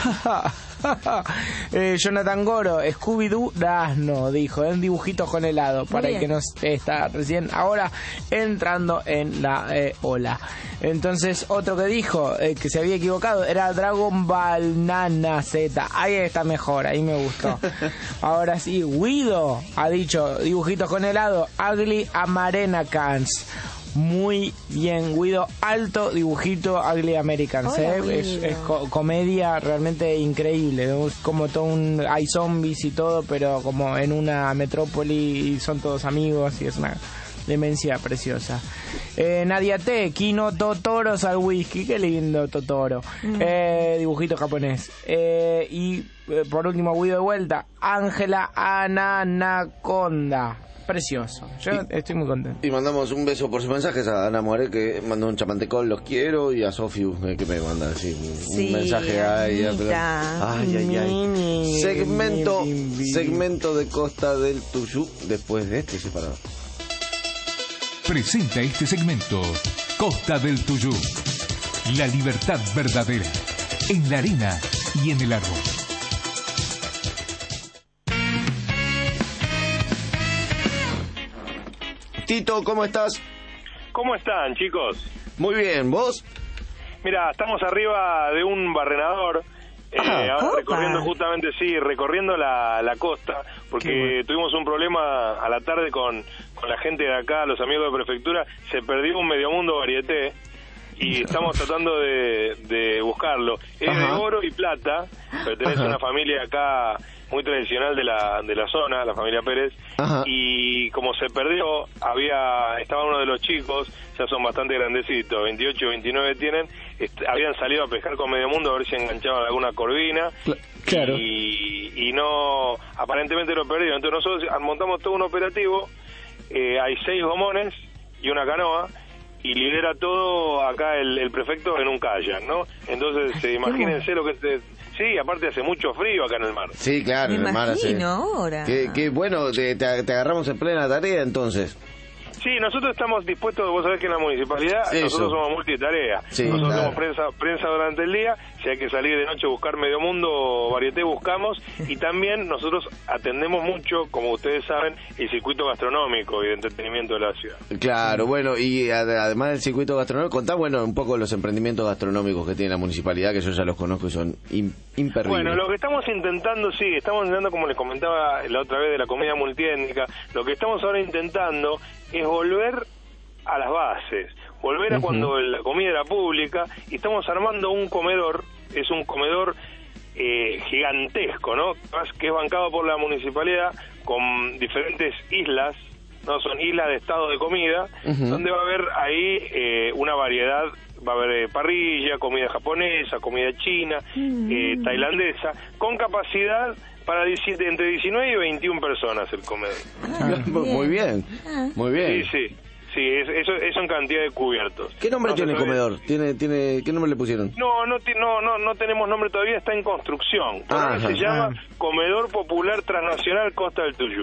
Jonathan Goro, Scooby-Doo, no, dijo, en dibujitos con helado, para el que nos está recién ahora entrando en la ola. Entonces, otro que dijo que se había equivocado era Dragon Ball Nana Z. Ahí está mejor, ahí me gustó. Ahora sí, Guido ha dicho dibujitos con helado, Ugly Americans. Muy bien, Guido, alto dibujito Ugly Americans. Es comedia realmente increíble, ¿no? Es como todo hay zombies y todo, pero como en una metrópoli y son todos amigos y es una demencia preciosa. Nadia T, Kino Totoros al whisky, qué lindo Totoro. Dibujito japonés. Y por último, Guido de vuelta, Ángela Ananaconda. Precioso, yo estoy muy contento. Y mandamos un beso por sus mensajes a Ana More, que mandó un chapantecol, los quiero, y a Sofiu, que me manda así un mensaje. Ay. Segmento de Costa del Tuyú después de este separado. Presenta este segmento Costa del Tuyú, la libertad verdadera en la arena y en el árbol. Tito, ¿cómo estás? ¿Cómo están, chicos? Muy bien, ¿vos? Mira, estamos arriba de un barrenador, ahora recorriendo la costa, porque tuvimos un problema a la tarde con la gente de acá, los amigos de prefectura, se perdió un Mediomundo Varieté, y estamos tratando de buscarlo. Es de oro y plata, pertenece a una familia acá muy tradicional de la zona, la familia Pérez. Y como se perdió, estaba uno de los chicos, ya son bastante grandecitos, 28 o 29 tienen, habían salido a pescar con Mediomundo a ver si enganchaban alguna corvina. Claro. Y no, aparentemente lo perdieron. Entonces nosotros montamos todo un operativo, hay 6 gomones y una canoa, y lidera todo acá el prefecto en un kayak, ¿no? Entonces, imagínense lo que sí, aparte hace mucho frío acá en el mar. Sí, claro, en el mar hace. Ahora. Qué bueno, te agarramos en plena tarea entonces. Sí, nosotros estamos dispuestos, vos sabés que en la municipalidad nosotros somos multitarea. Nosotros somos prensa durante el día, si hay que salir de noche a buscar Mediomundo Varieté, buscamos, y también nosotros atendemos mucho, como ustedes saben, el circuito gastronómico y de entretenimiento de la ciudad. Claro, bueno, y además del circuito gastronómico, contá, un poco los emprendimientos gastronómicos que tiene la municipalidad, que yo ya los conozco y son imperdibles. Bueno, lo que estamos intentando, como les comentaba la otra vez de la comida multiétnica, lo que estamos ahora intentando es volver a las bases, volver a cuando la comida era pública, y estamos armando un comedor, es un comedor gigantesco, ¿no? Que es bancado por la municipalidad con diferentes islas, ¿no? Son islas de estado de comida, donde va a haber ahí una variedad, va a haber parrilla, comida japonesa, comida china, tailandesa, con capacidad para entre 19 y 21 personas el comedor. Muy bien, muy bien. Sí, eso en cantidad de cubiertos. ¿Qué nombre tiene el comedor? ¿Qué nombre le pusieron? No tenemos nombre todavía, está en construcción. Por ahora se llama Comedor Popular Transnacional Costa del Tuyú.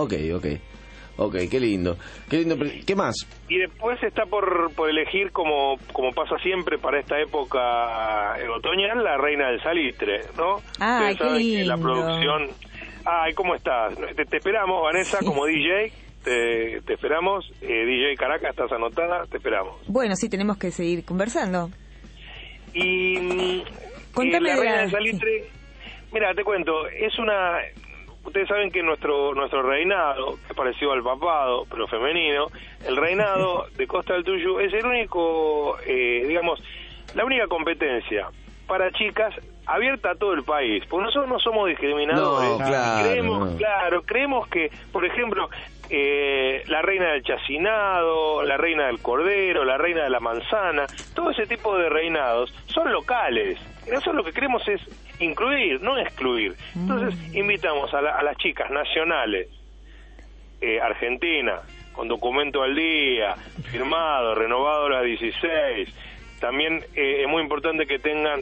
Ok, qué lindo. ¿Qué más? Y después está por elegir, como pasa siempre para esta época otoñal, la reina del salitre, ¿no? Ay, qué lindo. La producción... Ay, ¿cómo estás? Te esperamos, Vanessa, como DJ. Te esperamos. DJ Caracas, estás anotada, te esperamos. Bueno, sí, tenemos que seguir conversando. Y contame la reina del salitre... Mira, te cuento, es una... Ustedes saben que nuestro reinado, que es parecido al papado, pero femenino, el reinado de Costa del Tuyú es el único, la única competencia para chicas, abierta a todo el país, porque nosotros no somos discriminadores. No, claro, creemos que, por ejemplo, la reina del chacinado, la reina del cordero, la reina de la manzana, todo ese tipo de reinados son locales. Nosotros lo que queremos es incluir, no excluir. Entonces invitamos a las chicas nacionales, Argentina, con documento al día, firmado, renovado a las 16. También es muy importante que tengan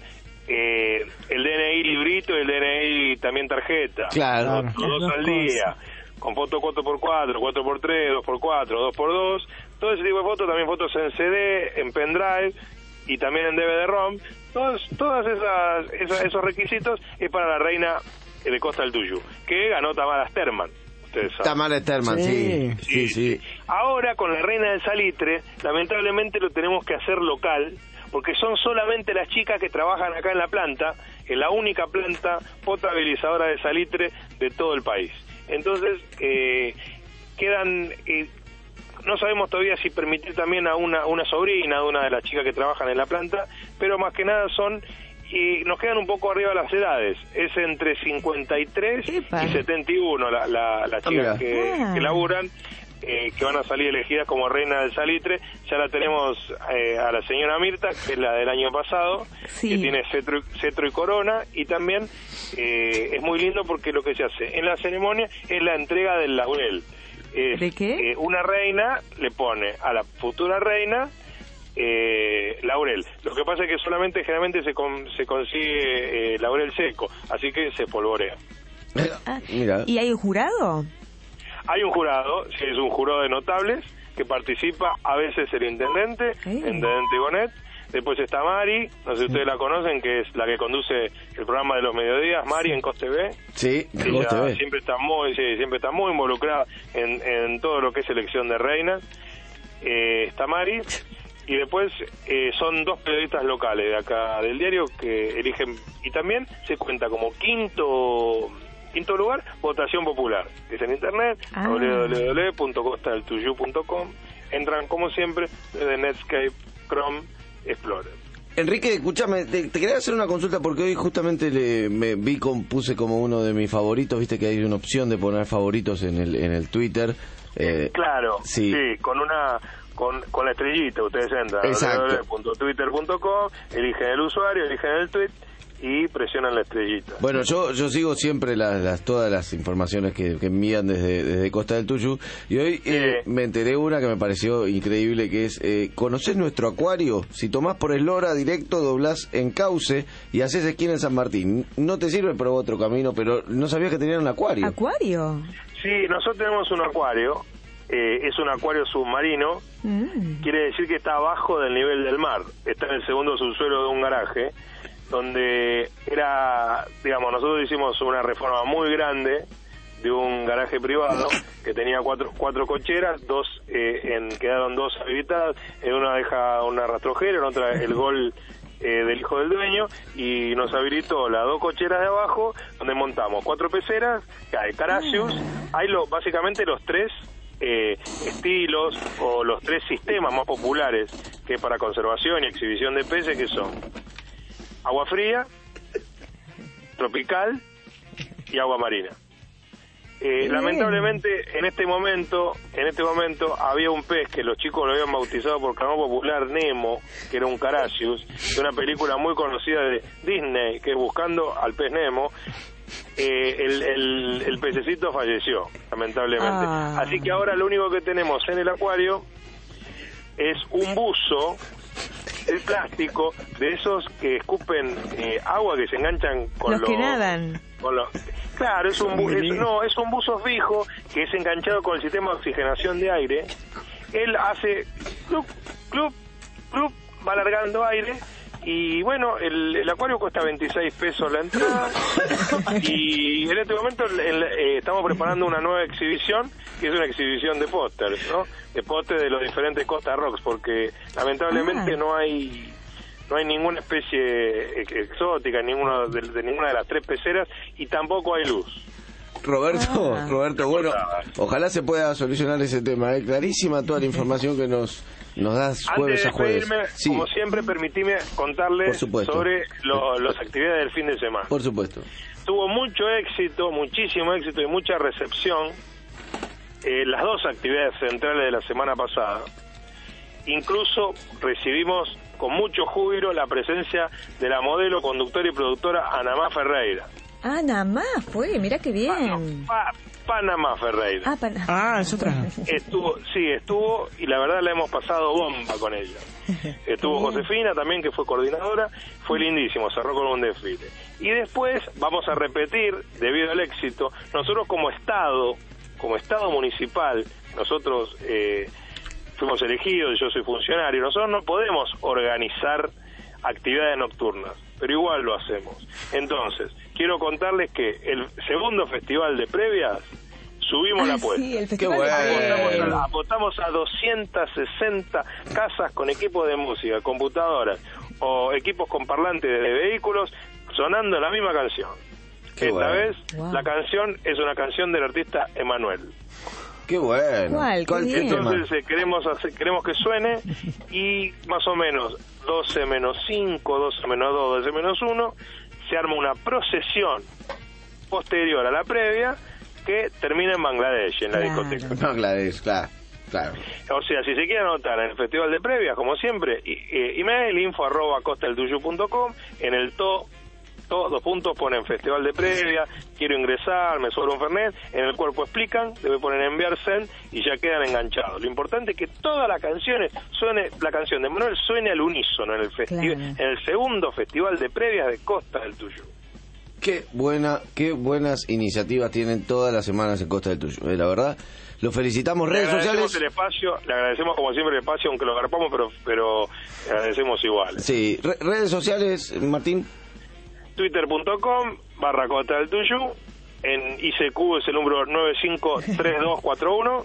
el DNI librito y el DNI también tarjeta. Claro. Los dos al día, con foto 4x4, 4x3, 2x4, 2x2, todo ese tipo de fotos, también fotos en CD, en pendrive y también en DVD-ROM. Todas esos requisitos es para la reina de Costa del Tuyú, que ganó Tamara Sterman. Tamara Sterman, sí. Ahora con la reina del salitre, lamentablemente lo tenemos que hacer local, porque son solamente las chicas que trabajan acá en la planta, en la única planta potabilizadora de salitre de todo el país. Entonces, quedan... no sabemos todavía si permitir también a una sobrina de una de las chicas que trabajan en la planta, pero más que nada y nos quedan un poco arriba las edades, es entre 53 y 71 las chicas que laburan, que van a salir elegidas como reina del salitre. Ya la tenemos a la señora Mirta, que es la del año pasado, que tiene cetro y corona, y también es muy lindo porque lo que se hace en la ceremonia es la entrega del laurel. ¿De qué? Una reina le pone a la futura reina laurel. Lo que pasa es que solamente generalmente se consigue laurel seco, así que se polvorea. Mira. ¿Y hay un jurado? Hay un jurado, sí, es un jurado de notables que participa, a veces el intendente Bonet. Después está Mari, no sé si ustedes la conocen, que es la que conduce el programa de los mediodías, Mari en Coste B. Sí, en Coste B. Siempre está muy involucrada en todo lo que es elección de reinas. Está Mari. Y después son 2 periodistas locales de acá del diario que eligen, y también se cuenta como quinto lugar, votación popular. Es en internet, www.costadeltuyu.com. Entran como siempre desde Netscape, Chrome, Explorer. Enrique, escúchame, te quería hacer una consulta porque hoy justamente puse como uno de mis favoritos, viste que hay una opción de poner favoritos en el Twitter. Claro, sí, con la estrellita ustedes entran a www.twitter.com, eligen el usuario, eligen el tweet y presionan la estrellita. Bueno, yo sigo siempre todas las informaciones que envían desde Costa del Tuyú, y hoy me enteré una que me pareció increíble, que es, ¿conocés nuestro acuario? Si tomás por Eslora directo, doblás en Cauce y haces esquina en San Martín. No te sirve, pero otro camino, pero no sabía que tenían un acuario. ¿Acuario? Sí, nosotros tenemos un acuario. Es un acuario submarino, quiere decir que está abajo del nivel del mar, está en el segundo subsuelo de un garaje, donde nosotros hicimos una reforma muy grande de un garaje privado que tenía cuatro cocheras, quedaron 2 habilitadas, en una deja una rastrojera, en otra el gol del hijo del dueño, y nos habilitó las 2 cocheras de abajo, donde montamos 4 peceras, hay Caracius, hay básicamente los 3 estilos o los 3 sistemas más populares que para conservación y exhibición de peces, que son agua fría, tropical y agua marina. Lamentablemente en este momento había un pez que los chicos lo habían bautizado por clamor popular Nemo, que era un Caracius, de una película muy conocida de Disney, que es Buscando al pez Nemo. El pececito falleció, lamentablemente. Así que ahora lo único que tenemos en el acuario es un buzo de plástico, de esos que escupen agua, que se enganchan con los que nadan. Claro, es un buzo fijo que es enganchado con el sistema de oxigenación de aire. Él hace clup, clup, clup, va largando aire. Y bueno, el acuario cuesta 26 pesos la entrada, y en este momento estamos preparando una nueva exhibición, que es una exhibición de pósters, ¿no? De pósters de los diferentes Costa Rocks, porque lamentablemente no hay ninguna especie exótica, de ninguna de las 3 peceras, y tampoco hay luz. Roberto, bueno, ojalá se pueda solucionar ese tema. Clarísima toda la información que nos das jueves a jueves. Antes de despedirme, como siempre, permitime contarles sobre las actividades del fin de semana. Por supuesto. Tuvo mucho éxito, muchísimo éxito y mucha recepción las dos actividades centrales de la semana pasada. Incluso recibimos con mucho júbilo la presencia de la modelo, conductora y productora Anamá Ferreira. Anamá fue, mira qué bien. Panamá Ferreira. Es otra. Estuvo y la verdad la hemos pasado bomba con ella. Estuvo Josefina también, que fue coordinadora, fue lindísimo, cerró con un desfile. Y después vamos a repetir, debido al éxito, nosotros como Estado municipal, nosotros fuimos elegidos, yo soy funcionario, nosotros no podemos organizar actividades nocturnas, pero igual lo hacemos. Entonces, quiero contarles que el segundo festival de previas subimos la apuesta. Sí, el festival apostamos a 260 casas con equipos de música, computadoras o equipos con parlantes de vehículos sonando la misma canción. Esta vez la canción es una canción del artista Emanuel. Qué bueno. Entonces queremos que suene y más o menos 12 menos 5, 12 menos 2, 12 menos 1, se arma una procesión posterior a la previa que termina en Bangladesh, en la discoteca. Bangladesh, claro. O sea, si se quiere anotar en el festival de previas, como siempre, email info@costadeltuyo.com, en el todos los puntos ponen festival de previa, quiero ingresar, me sobra un fernet, en el cuerpo explican, debe poner enviar send y ya quedan enganchados. Lo importante es que todas las canciones la canción de Manuel suene al unísono en el en el segundo festival de previas de Costa del Tuyú. Qué buenas iniciativas tienen todas las semanas en Costa del Tuyú, la verdad. Los felicitamos. Redes sociales. Le agradecemos como siempre el espacio, aunque lo agarpamos, pero le agradecemos igual. Sí, redes sociales, Martín. Twitter.com/Costa del Tuyú, en ICQ es el número 953241,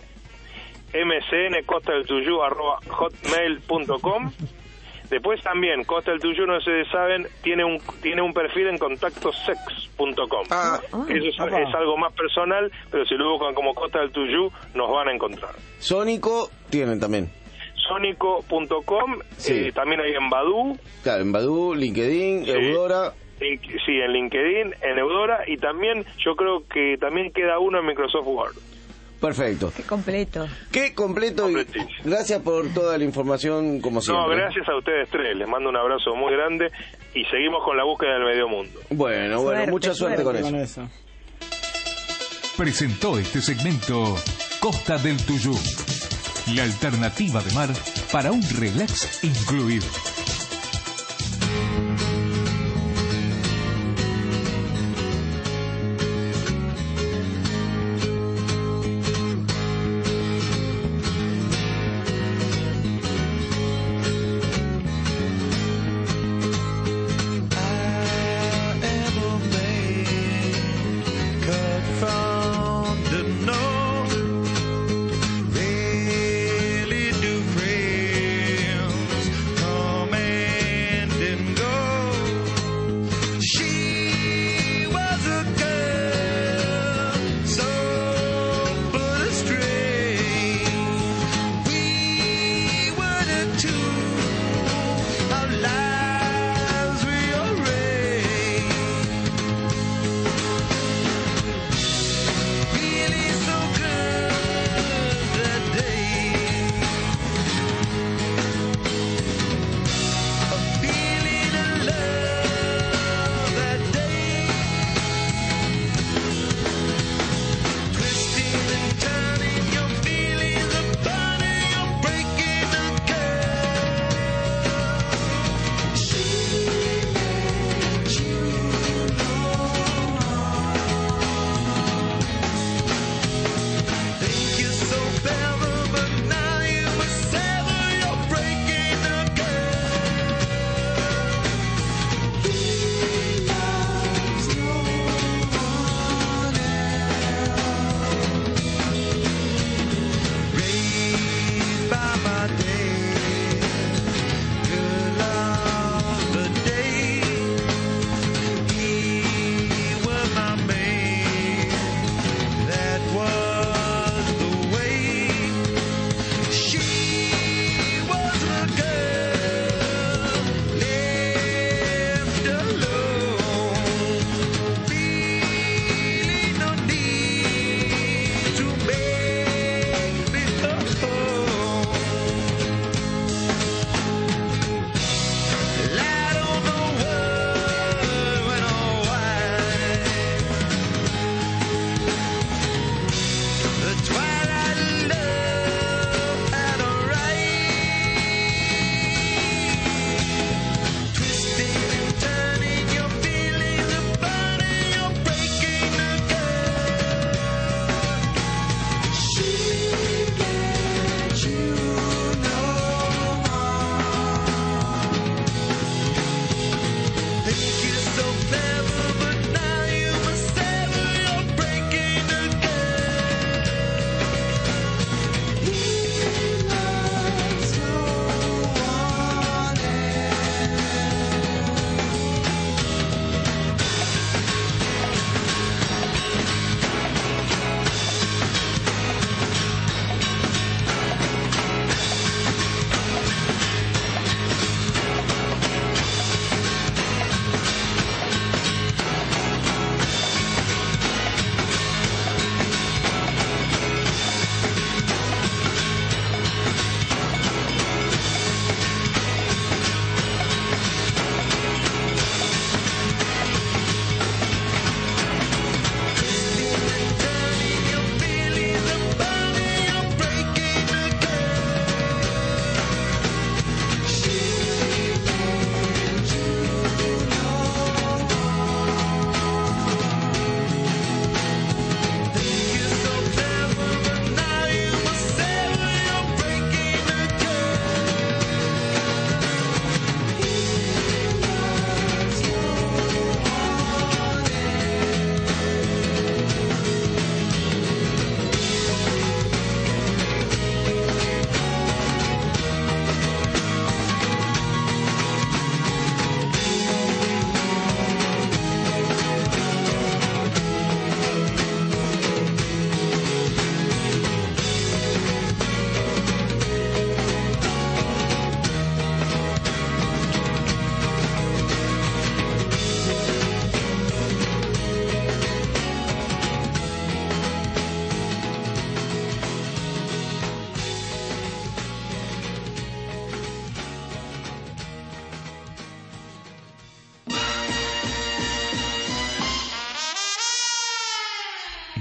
mcncostadeltuyú@hotmail.com. Después también Costa del Tuyú, no sé si saben, tiene un perfil en contactosex.com. Eso es algo más personal, pero si lo buscan como Costa del Tuyú nos van a encontrar. Sónico tienen también. Sónico.com, también hay en Badoo. Claro, en Badoo, LinkedIn, Eudora. Sí, en LinkedIn, en Eudora, y también yo creo que también queda uno en Microsoft Word. Perfecto. Qué completo. Y gracias por toda la información, como siempre. No, gracias a ustedes tres. Les mando un abrazo muy grande y seguimos con la búsqueda del medio mundo. Bueno, mucha suerte con eso. Presentó este segmento Costa del Tuyú, la alternativa de mar para un relax incluido. Really do friends come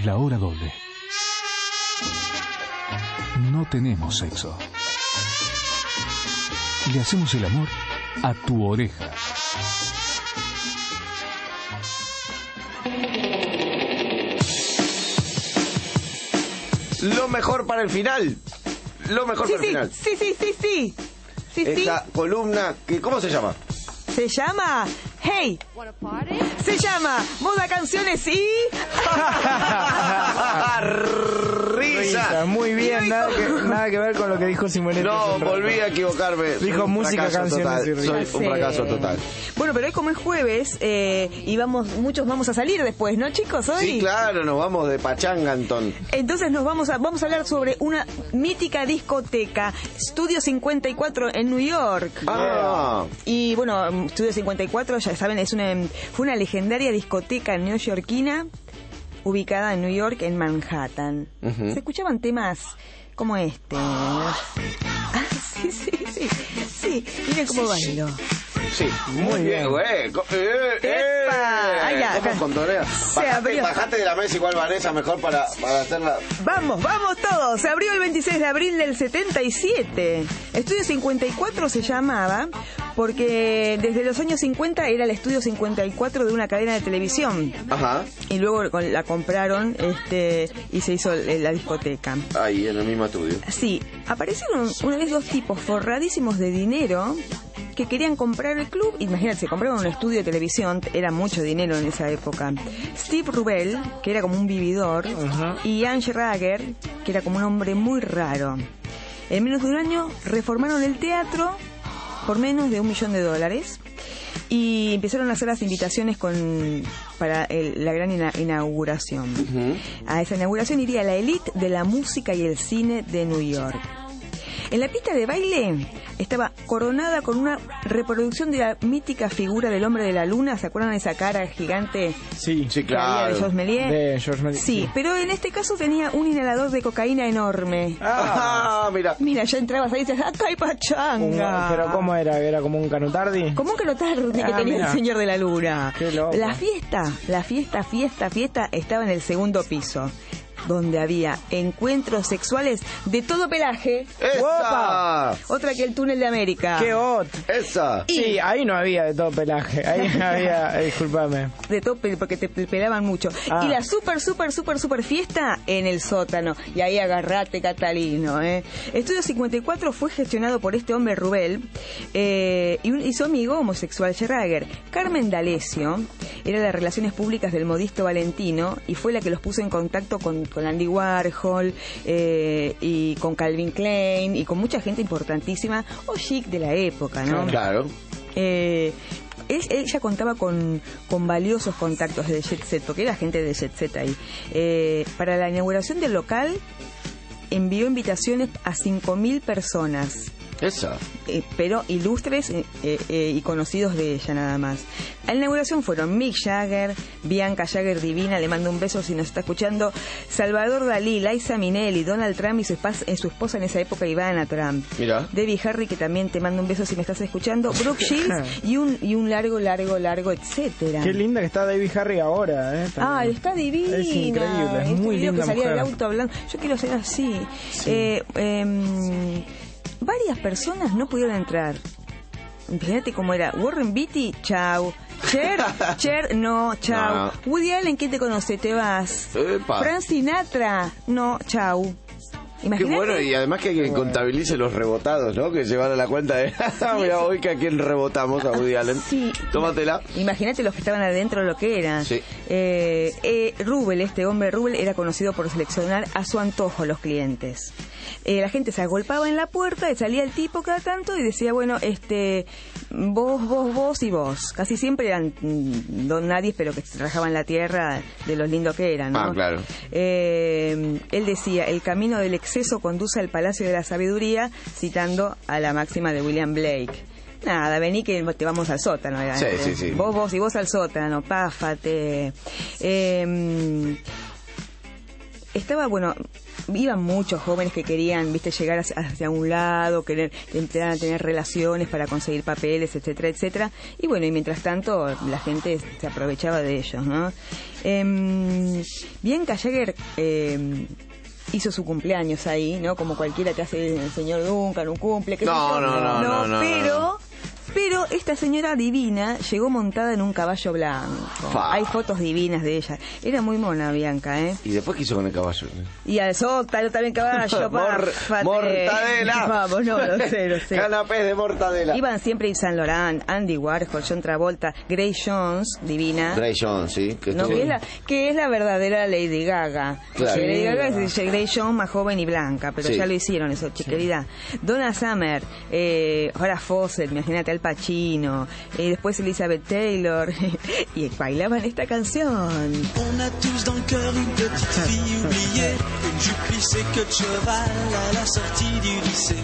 es La Hora Doble. No tenemos sexo. Le hacemos el amor a tu oreja. Lo mejor para el final. Lo mejor para el final. Sí. Esta columna, ¿cómo se llama? Se llama Hey. Se llama Moda, Canciones y... Risa. Muy bien, nada que ver con lo que dijo Simonetti. No, volví a equivocarme. Dijo música, canciones y risa. Soy un fracaso total. Bueno, pero hoy como es jueves y muchos vamos a salir después, ¿no, chicos? Hoy. Sí, claro, nos vamos de Pachanganton. Entonces vamos a hablar sobre una mítica discoteca, Studio 54 en New York. Y bueno, Studio 54, ya saben, fue una legendaria discoteca neoyorquina ubicada en New York, en Manhattan. Se escuchaban temas como este. Sí, miren cómo bailo. Sí, muy bien, güey. ¿Cómo contorea? Bajate de la mesa igual, Vanessa, mejor para hacerla. Vamos todos. Se abrió el 26 de abril del 77. Estudio 54 se llamaba porque desde los años 50 era el Estudio 54 de una cadena de televisión. Ajá. Y luego la compraron y se hizo la discoteca. Ahí, en el mismo estudio. Sí. Aparecieron una vez dos tipos forradísimos de dinero que querían comprar el club. Imagínate, se compraron un estudio de televisión, era mucho dinero en esa época. Steve Rubel, que era como un vividor, y Ian Schrager, que era como un hombre muy raro. En menos de un año reformaron el teatro por menos de $1 millón y empezaron a hacer las invitaciones para la gran inauguración. A esa inauguración iría la élite de la música y el cine de New York. En la pista de baile estaba coronada con una reproducción de la mítica figura del hombre de la luna. ¿Se acuerdan de esa cara gigante? Sí, claro. De Georges Méliès. Sí, pero en este caso tenía un inhalador de cocaína enorme. Mira, ya entrabas ahí y dices, acá hay pachanga. ¿Pero cómo era? ¿Era como un canotardi? Como un canotardi que tenía el señor de la luna. Qué loco. La fiesta estaba en el segundo piso, donde había encuentros sexuales de todo pelaje. ¡Esa! Otra que el túnel de América. ¡Qué hot! ¡Esa! Sí, ahí no había de todo pelaje. Ahí había, discúlpame. De todo porque te pelaban mucho. Y la super fiesta en el sótano. Y ahí agarrate, Catalino. Estudio 54 fue gestionado por este hombre Rubel y su amigo homosexual Schrager. Carmen D'Alessio era de las relaciones públicas del modisto Valentino y fue la que los puso en contacto con Andy Warhol y con Calvin Klein y con mucha gente importantísima o chic de la época, ¿no? Claro. Ella contaba con valiosos contactos de Jet Set, porque era gente de Jet Set ahí. Para la inauguración del local envió invitaciones a 5.000 personas. Esa. Pero ilustres y conocidos de ella nada más. A la inauguración fueron Mick Jagger, Bianca Jagger divina, le mando un beso si nos está escuchando, Salvador Dalí, Liza Minnelli, Donald Trump y su esposa en esa época, Ivana Trump. Mira. Debbie Harry, que también te mando un beso si me estás escuchando, Brooke Shields y un largo, etcétera. Qué linda que está Debbie Harry ahora, está divina. Es increíble, es muy linda que salía mujer. del auto hablando. Yo quiero ser así. Sí. Varias personas no pudieron entrar. Imagínate cómo era. Warren Beatty, chau. Cher, no, chau. No. Woody Allen, ¿quién te conoce? Te vas. Frank Sinatra, no, chau. Imagínate. Qué bueno, y además que hay que contabilice los rebotados, ¿no? Que llevan a la cuenta de, mira, hoy que a quién rebotamos, a Woody Allen. Sí. Tómatela. Imagínate los que estaban adentro, lo que eran. Sí. Rubel, este hombre Rubel, era conocido por seleccionar a su antojo los clientes. La gente se agolpaba en la puerta y salía el tipo cada tanto y decía, bueno, vos y vos. Casi siempre eran don nadie, pero que se rajaban la tierra de los lindos que eran, ¿no? Claro. Él decía, el camino del exceso conduce al palacio de la sabiduría, citando a la máxima de William Blake. Nada, vení que te vamos al sótano. Sí. Vos y vos al sótano, páfate. Estaba, bueno, iban muchos jóvenes que querían, viste, llegar hacia un lado, querer empezar a tener relaciones para conseguir papeles, etcétera, etcétera. Y bueno, y mientras tanto la gente se aprovechaba de ellos, ¿no? Bianca Jagger hizo su cumpleaños ahí, ¿no? Como cualquiera que hace el señor Duncan, un cumple, que no. Pero esta señora divina llegó montada en un caballo blanco. Hay fotos divinas de ella. Era muy mona Bianca, ¿eh? ¿Y después qué hizo con el caballo? Y al sótano también caballo. ¡Mortadela! Vamos, no sé. Canapés de mortadela. Iban siempre Yves Saint Laurent, Andy Warhol, John Travolta, Grace Jones, divina. Grace Jones, sí. Que es la verdadera Lady Gaga. Claro. Lady Gaga es Grace Jones más joven y blanca, pero ya lo hicieron eso, querida. Donna Summer, ahora Fawcett, imagínate, Al Pacino, después Elizabeth Taylor, y bailaban esta canción. On a tous dans le cœur une petite fille oubliée, une jupe plissée, queue de cheval à la sortie du lycée.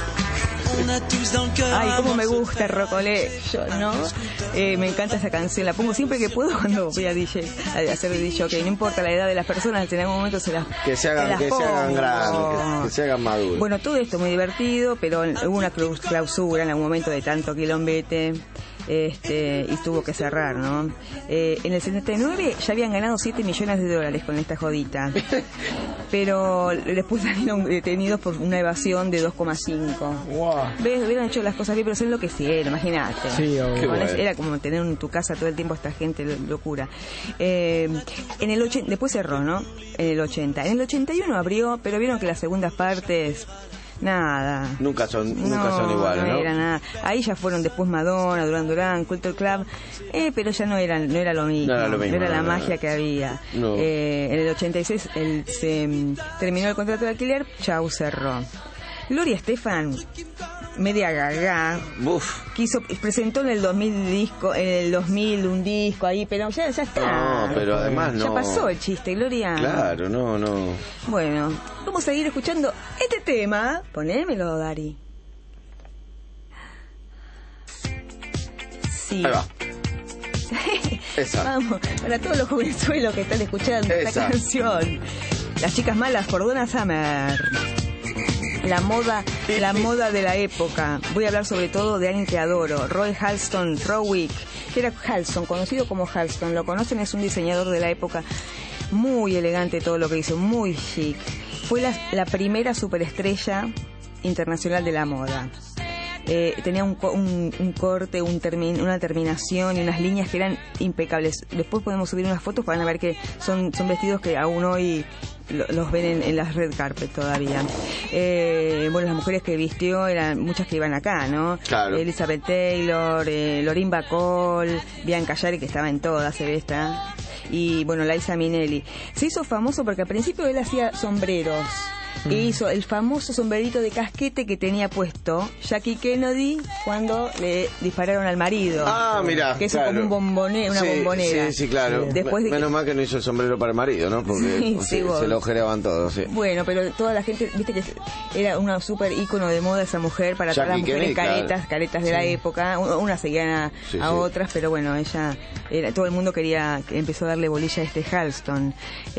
Ay, cómo me gusta el rocoleyo, ¿no? Me encanta esa canción, la pongo siempre que puedo cuando voy a hacer DJ, que no importa la edad de las personas, en algún momento se las hagan grandes, que se hagan maduros. Bueno, todo esto muy divertido, pero hubo una clausura en algún momento de tanto quilombete. Y tuvo que cerrar, ¿no? En el 79 ya habían ganado $7 millones con esta jodita, pero después salieron detenidos por una evasión de 2,5. Wow. Hubieran hecho las cosas bien, pero se enloquecieron, imagínate. Sí, era como tener en tu casa todo el tiempo esta gente, locura. Después cerró, ¿no? En el 80. En el 81 abrió, pero vieron que las segundas partes... Nada. Nunca son iguales, ¿no? No era nada. Ahí ya fueron después Madonna, Duran Duran, Culture Club, pero ya no era lo mismo. No era la magia que había. No. En el 86 se terminó el contrato de alquiler, chau, cerró. Gloria Estefan, media gaga, presentó en el 2000 un disco ahí, pero ya está. No, pero además no. Ya pasó el chiste, Gloria. Claro, no. Bueno, vamos a seguir escuchando este tema. Ponémelo, Dari. Sí. Ahí va. Esa. Vamos, para todos los jovenzuelos que están escuchando esta canción. Las chicas malas por Donna Summer. La moda de la época. Voy a hablar sobre todo de alguien que adoro, Roy Halston Rowick, que era Halston, conocido como Halston. ¿Lo conocen? Es un diseñador de la época, muy elegante todo lo que hizo, muy chic. Fue la primera superestrella internacional de la moda. Tenía un corte, una terminación y unas líneas que eran impecables. Después podemos subir unas fotos para ver que son vestidos que aún hoy los ven en las red carpet todavía. Bueno, las mujeres que vistió eran muchas que iban acá, ¿no? Claro. Elizabeth Taylor, Lorin Bacall, Bianca Jagger, que estaba en todas, esta, y bueno, Liza Minnelli. Se hizo famoso porque al principio él hacía sombreros. E hizo el famoso sombrerito de casquete que tenía puesto Jackie Kennedy cuando le dispararon al marido. Ah, mira, que es como una bombonera. Sí, claro. Menos mal que no hizo el sombrero para el marido, ¿no? Porque se lo ojereaban todos. Sí. Bueno, pero toda la gente, viste que era una súper ícono de moda esa mujer para todas las mujeres caretas de la época. Unas seguían a otras, pero bueno, todo el mundo empezó a darle bolilla a este Halston.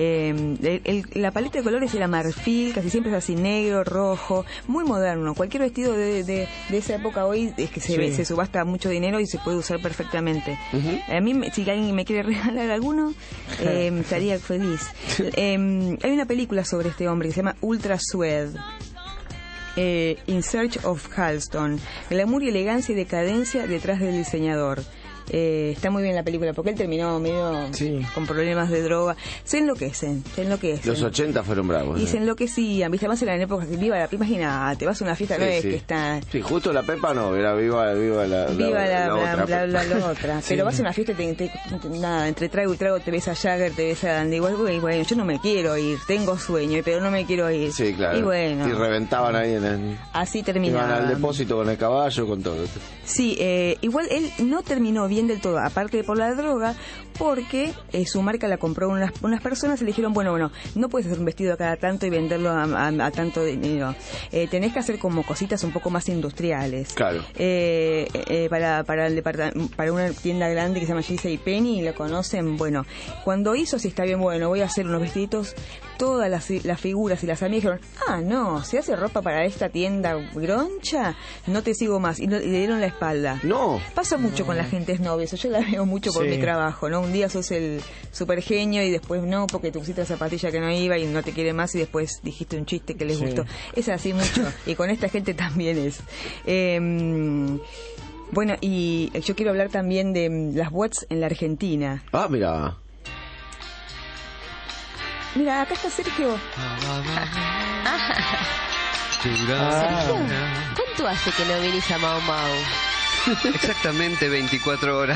La paleta de colores era marfil, casi siempre es así, negro, rojo, muy moderno. Cualquier vestido de esa época hoy es que se subasta mucho dinero y se puede usar perfectamente. A mí, si alguien me quiere regalar alguno, estaría feliz. Hay una película sobre este hombre que se llama Ultra Suede. In Search of Halston. Glamour y elegancia y decadencia detrás del diseñador. Está muy bien la película porque él terminó medio con problemas de droga. Se enloquecen. Los 80 fueron bravos. Y se enloquecían, viste, más en la época que viva la imagínate, vas a una fiesta, no es que está. Sí, justo la Pepa no, era viva la otra. Pero vas a una fiesta y entre trago y trago te ves a Jagger, te ves a Andy Warhol, y bueno, yo no me quiero ir, tengo sueño, pero no me quiero ir. Sí, claro. Y bueno. Y reventaban ahí así terminaban. Iban al depósito con el caballo, con todo. Sí, igual él no terminó bien del todo, aparte de por la droga, porque su marca la compró unas personas y le dijeron, bueno, no puedes hacer un vestido cada tanto y venderlo a tanto dinero. Tenés que hacer como cositas un poco más industriales. Claro. Para una tienda grande que se llama JCPenney, ¿lo conocen? Bueno, cuando hizo, si está bien, bueno, voy a hacer unos vestiditos todas las figuras y las amigas dijeron, no, se hace ropa para esta tienda groncha, no te sigo más, y le dieron la espalda. No. Pasa mucho con la gente novia, eso yo la veo mucho por mi trabajo, ¿no? Un día sos el super genio y después no, porque te pusiste la zapatilla que no iba y no te quiere más y después dijiste un chiste que les gustó. Es así mucho, y con esta gente también es. Bueno, y yo quiero hablar también de las bots en la Argentina. Ah, mira. Mira, acá está Sergio. Sergio, ¿cuánto hace que no vinís a Mau Mau? Exactamente 24 horas.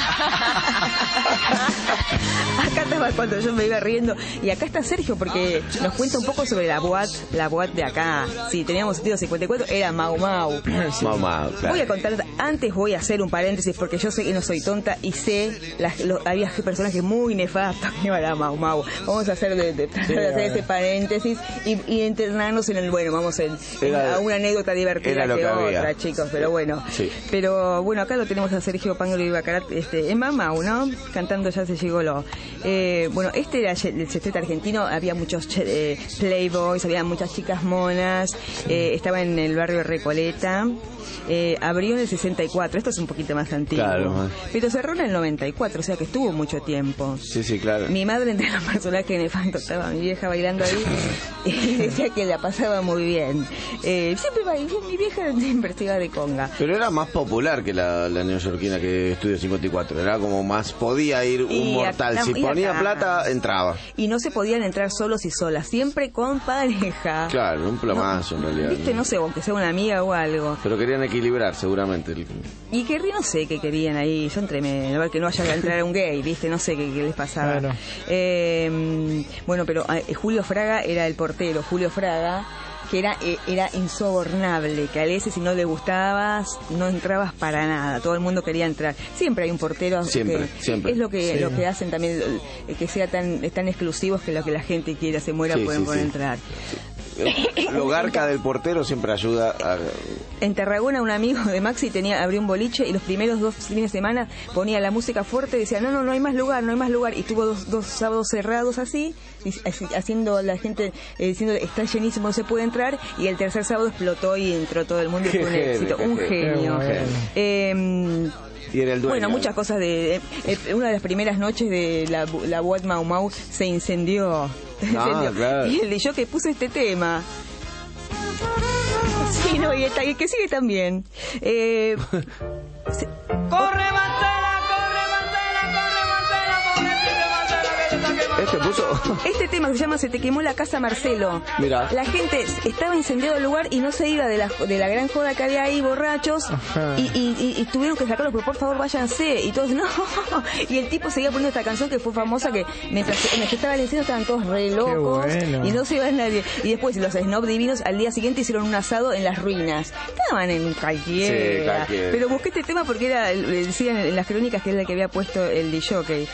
Acá estaba cuando yo me iba riendo. Y acá está Sergio porque nos cuenta un poco sobre la boat de acá. Sí, teníamos sentido 54, era Mau Mau. Mau Mau, claro. Voy a contar, antes voy a hacer un paréntesis porque yo sé que no soy tonta y sé, había personajes muy nefastos que iban a Mau Mau. Vamos a hacer, hacer ese paréntesis y internarnos en el, bueno, vamos a una anécdota divertida que otra, chicos, pero bueno. Sí. Pero bueno, acá lo tenemos a Sergio Pangolo y Bacarat en Mau Mau, ¿no? Cantando Ya se llegó lo. Bueno, este era el sexteto argentino, había muchos playboys, había muchas chicas monas, estaba en el barrio de Recoleta. Abrió en el 64, esto es un poquito más antiguo, claro, pero cerró en el 94, o sea que estuvo mucho tiempo. Sí, claro. Mi madre, entre los personajes nefastos, estaba mi vieja bailando ahí y decía que la pasaba muy bien. Siempre bailó, mi vieja siempre se iba de conga. Pero era más popular que la neoyorquina que Estudio 54, era como más, podía ir un mortal, si ponía plata, entraba. Y no se podían entrar solos y solas, siempre con pareja. Claro, un plomazo en realidad. Viste, no sé, aunque sea una amiga o algo. Pero querían equilibrar seguramente. Y que no sé qué querían ahí, yo entreme, a ver que no vaya a entrar un gay, viste, no sé qué les pasaba. Claro. Bueno, pero Julio Fraga era el portero, Julio Fraga, que era insobornable, que a veces si no le gustabas no entrabas para nada, todo el mundo quería entrar. Siempre hay un portero, siempre. Es lo que hacen también, que sea tan exclusivos, que lo que la gente quiera, se muera, pueden entrar. El garca del portero siempre ayuda a... En Tarragona un amigo de Maxi abrió un boliche y los primeros 2 fines de semana ponía la música fuerte y decía no hay más lugar, y tuvo dos sábados cerrados así, haciendo la gente diciendo está llenísimo, no se puede entrar, y el tercer sábado explotó y entró todo el mundo y fue un éxito, un genio. Y era el dueño. Bueno, muchas cosas una de las primeras noches de la boat Mau Mau se incendió. Claro. Y el de yo que puso este tema. Sí, no, y el que sigue también. ¡Corre, Mantela! Este tema se llama Se te quemó la casa, Marcelo. Mirá. La gente estaba incendiado el lugar y no se iba de la gran joda que había ahí, borrachos, y tuvieron que sacarlo, pero por favor váyanse, y todos no. Y el tipo seguía poniendo esta canción que fue famosa, que mientras estaba el incendio estaban todos re locos, y no se iba nadie. Y después los Snob Divinos al día siguiente hicieron un asado en las ruinas. Estaban en cualquiera. Sí, pero busqué este tema porque decían en las crónicas que era el que había puesto el DJ,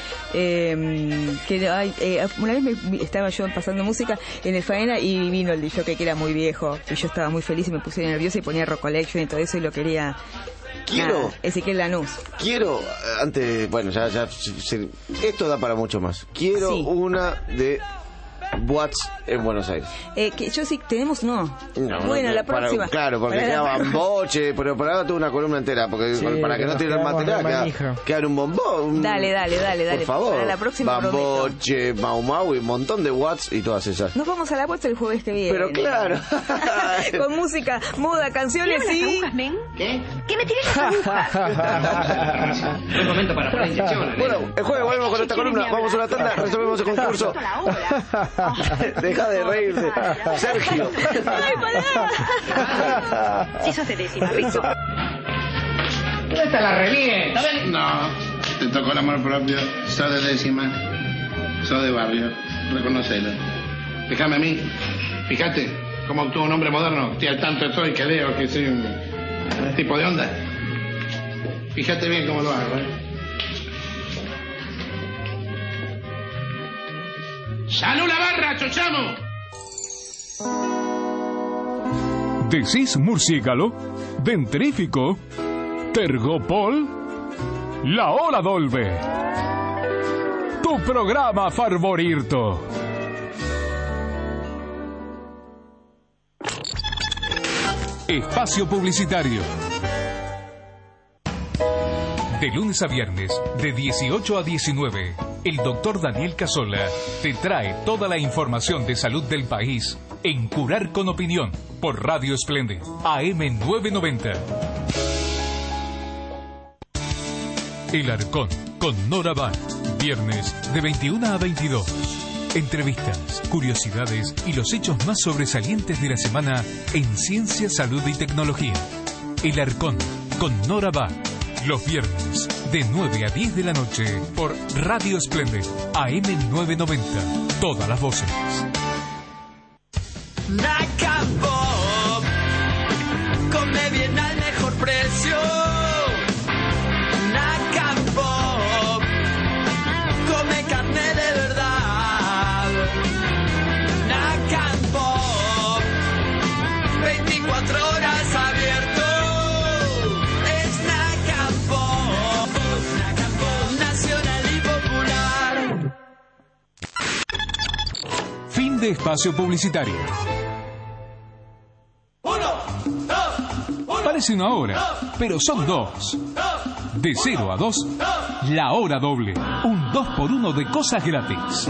una vez estaba yo pasando música en el Faena y vino el DJ que era muy viejo y yo estaba muy feliz y me puse nerviosa y ponía Rock Collection y todo eso y lo quería. Ezequiel Lanús. Quiero, antes, bueno, ya esto da para mucho más. Quiero una de Boats en Buenos Aires. Que yo sí, tenemos, bueno, la próxima. Claro, porque quedaban boche, pero para ahora tuve una columna entera, porque para que no tiren el material, quedar un bombón. Dale. Por favor. Para la próxima Bamboche, Mau Mau y un montón de Watts y todas esas. Nos vamos a la Watts el jueves que viene. Pero claro. Con música, moda, canciones y... ¿Qué? ¿Qué me tienes agujas? No es momento para inyecciones. Bueno, el jueves volvemos con esta columna. Vamos a una tanda, resolvemos el concurso. Deja de reírse, Sergio. ¡Ay, pará! Si sos de décima, Rizo. ¿Dónde está la revienta? No, te tocó el amor propio. Sos de décima, sos de barrio, reconocelo. Fíjame a mí, fíjate cómo actúa un hombre moderno. Al tanto estoy que leo que soy un tipo de onda. Fíjate bien cómo lo hago, ¡Salud la barra, chochamo! ¿Decís murciélago? ¿Dentrífico? ¿Tergopol? La hora Dolbe. Tu programa favorito. Espacio Publicitario. De lunes a viernes, de 18 a 19, el doctor Daniel Casola te trae toda la información de salud del país en Curar con Opinión por Radio Esplende, AM 990. El Arcón, con Nora Bar, viernes de 21 a 22. Entrevistas, curiosidades y los hechos más sobresalientes de la semana en ciencia, salud y tecnología. El Arcón, con Nora Bar. Los viernes, de 9 a 10 de la noche, por Radio Esplende, AM 990. Todas las voces. Nacapop, come bien al mejor precio. Nacapop, come carne de verdad. Nacapop, 24 horas abierto. Fin de espacio publicitario. Parece una hora, pero son dos. De 0 a 2, la hora doble. Un 2x1 de cosas gratis.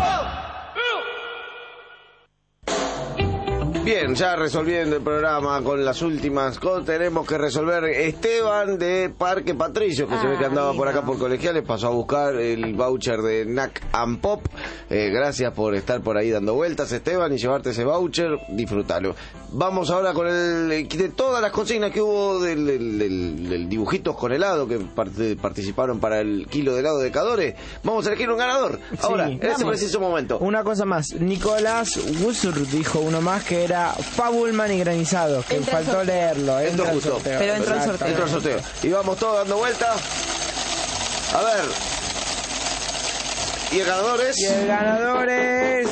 Bien, ya resolviendo el programa con las últimas cosas, tenemos que resolver. Esteban de Parque Patricio, que se ve que andaba por acá por Colegiales, pasó a buscar el voucher de Knack and Pop. Gracias por estar por ahí dando vueltas, Esteban, y llevarte ese voucher, disfrútalo. Vamos ahora con de todas las consignas que hubo del dibujitos con helado que participaron para el kilo de helado de Cadore. Vamos a elegir un ganador. Ahora, en ese preciso momento. Una cosa más, Nicolás Wusur dijo uno más que era Fabulman y Granizado, que faltó leerlo. Esto es justo. Pero entró el sorteo. Entró el sorteo. Y vamos todos dando vuelta. A ver. ¿Y el ganador es? Y el ganador es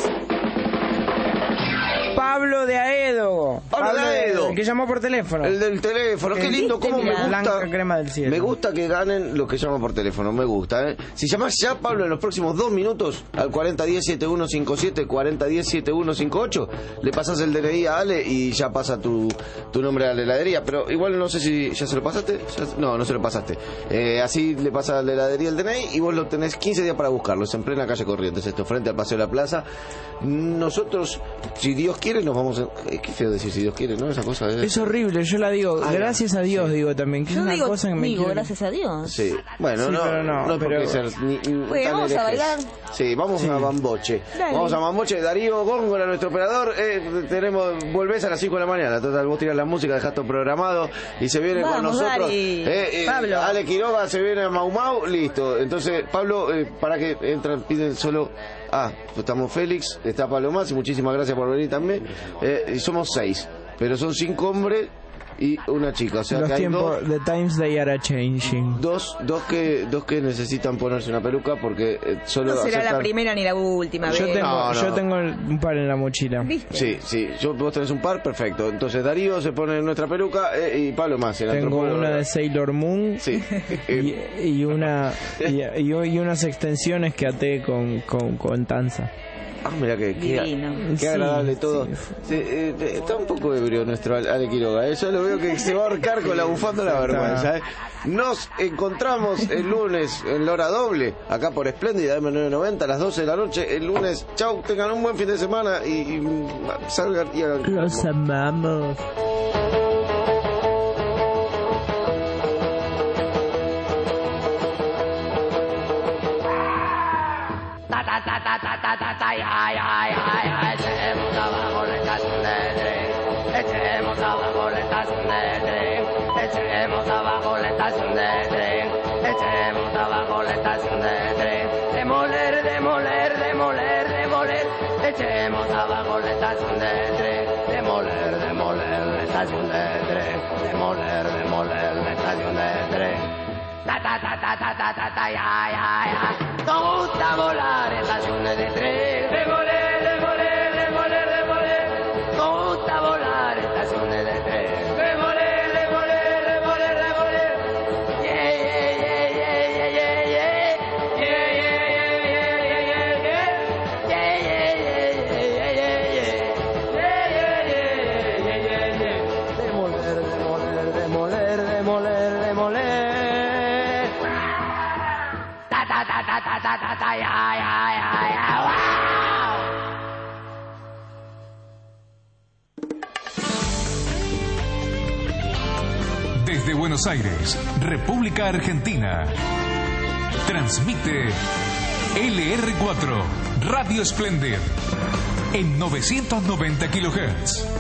Pablo de Aedo. Pablo de Aedo. El que llamó por teléfono. El del teléfono. Qué lindo, cómo me gusta. Blanca crema del cielo. Me gusta que ganen los que llaman por teléfono. Me gusta, ¿eh? Si llamás ya, Pablo, en los próximos 2 minutos al 4010-7157, 4010-7158, le pasás el DNI a Ale y ya pasa tu nombre a la heladería. Pero igual no sé si ya se lo pasaste. No se lo pasaste. Así le pasa a la heladería el DNI y vos lo tenés 15 días para buscarlo. Es en plena calle Corrientes, esto, frente al Paseo de la Plaza. Nosotros, si Dios quiere, nos vamos a... Qué feo decir si Dios quiere, ¿no? Esa cosa es horrible, yo la digo, gracias a Dios, sí. Digo también, que yo es una digo, cosa que me digo, gracias a Dios. Sí, bueno, sí, no, pero no es porque ser bueno, vamos a bailar. Sí, vamos a Bamboche. Dale. Vamos a Bamboche. Darío Góngora, nuestro operador. Volvés a las 5 de la mañana. Total, vos tirás la música, dejás todo programado y se viene con nosotros. Pablo. Ale Quiroga se viene a Mau Mau, listo. Entonces, Pablo, para que entran, piden solo... estamos Félix, está Pablo Más, y muchísimas gracias por venir también. Y somos 6, pero son 5 hombres y una chica, o sea los que hay tiempos, the times they are changing. dos que necesitan ponerse una peluca porque solo no será aceptan... la primera ni la última vez. Yo tengo un par en la mochila. ¿Viste? Sí, vos tenés un par, perfecto. Entonces Darío se pone nuestra peluca y Pablo Más, el tengo una de Sailor Moon, sí. y unas extensiones que até con tanza. Mira qué agradable todo. Sí, está un poco ebrio nuestro Ale Quiroga. Yo lo veo que se va a ahorcar con la bufanda la vergüenza. Nos encontramos el lunes en la hora doble, acá por Espléndida M990 a las 12 de la noche. El lunes, chau, tengan un buen fin de semana y salgan y hagan. Los amamos. Echemos abajo la estación de tren, echemos abajo la estación de tren, echemos abajo la estación de tren, echemos abajo la estación de tren, demoler, demoler, demoler, demoler, echemos abajo la estación de tren, demoler, demoler la estación de tren, demoler, demoler la estación de tren. Ya. Nos gusta volar estaciones de tren. Demoler, demoler, demoler, demoler. Nos gusta volar estaciones de tren. Demoler, demoler, demoler, demoler. Yeah, yeah, yeah, yeah, yeah, yeah. Yeah, yeah, yeah, yeah, yeah, yeah. Yeah, yeah, yeah, yeah, yeah, yeah. Yeah, yeah, yeah, yeah, yeah, yeah. Demoler, demoler. Desde Buenos Aires, República Argentina, transmite LR4 Radio Splendid en 990 kHz.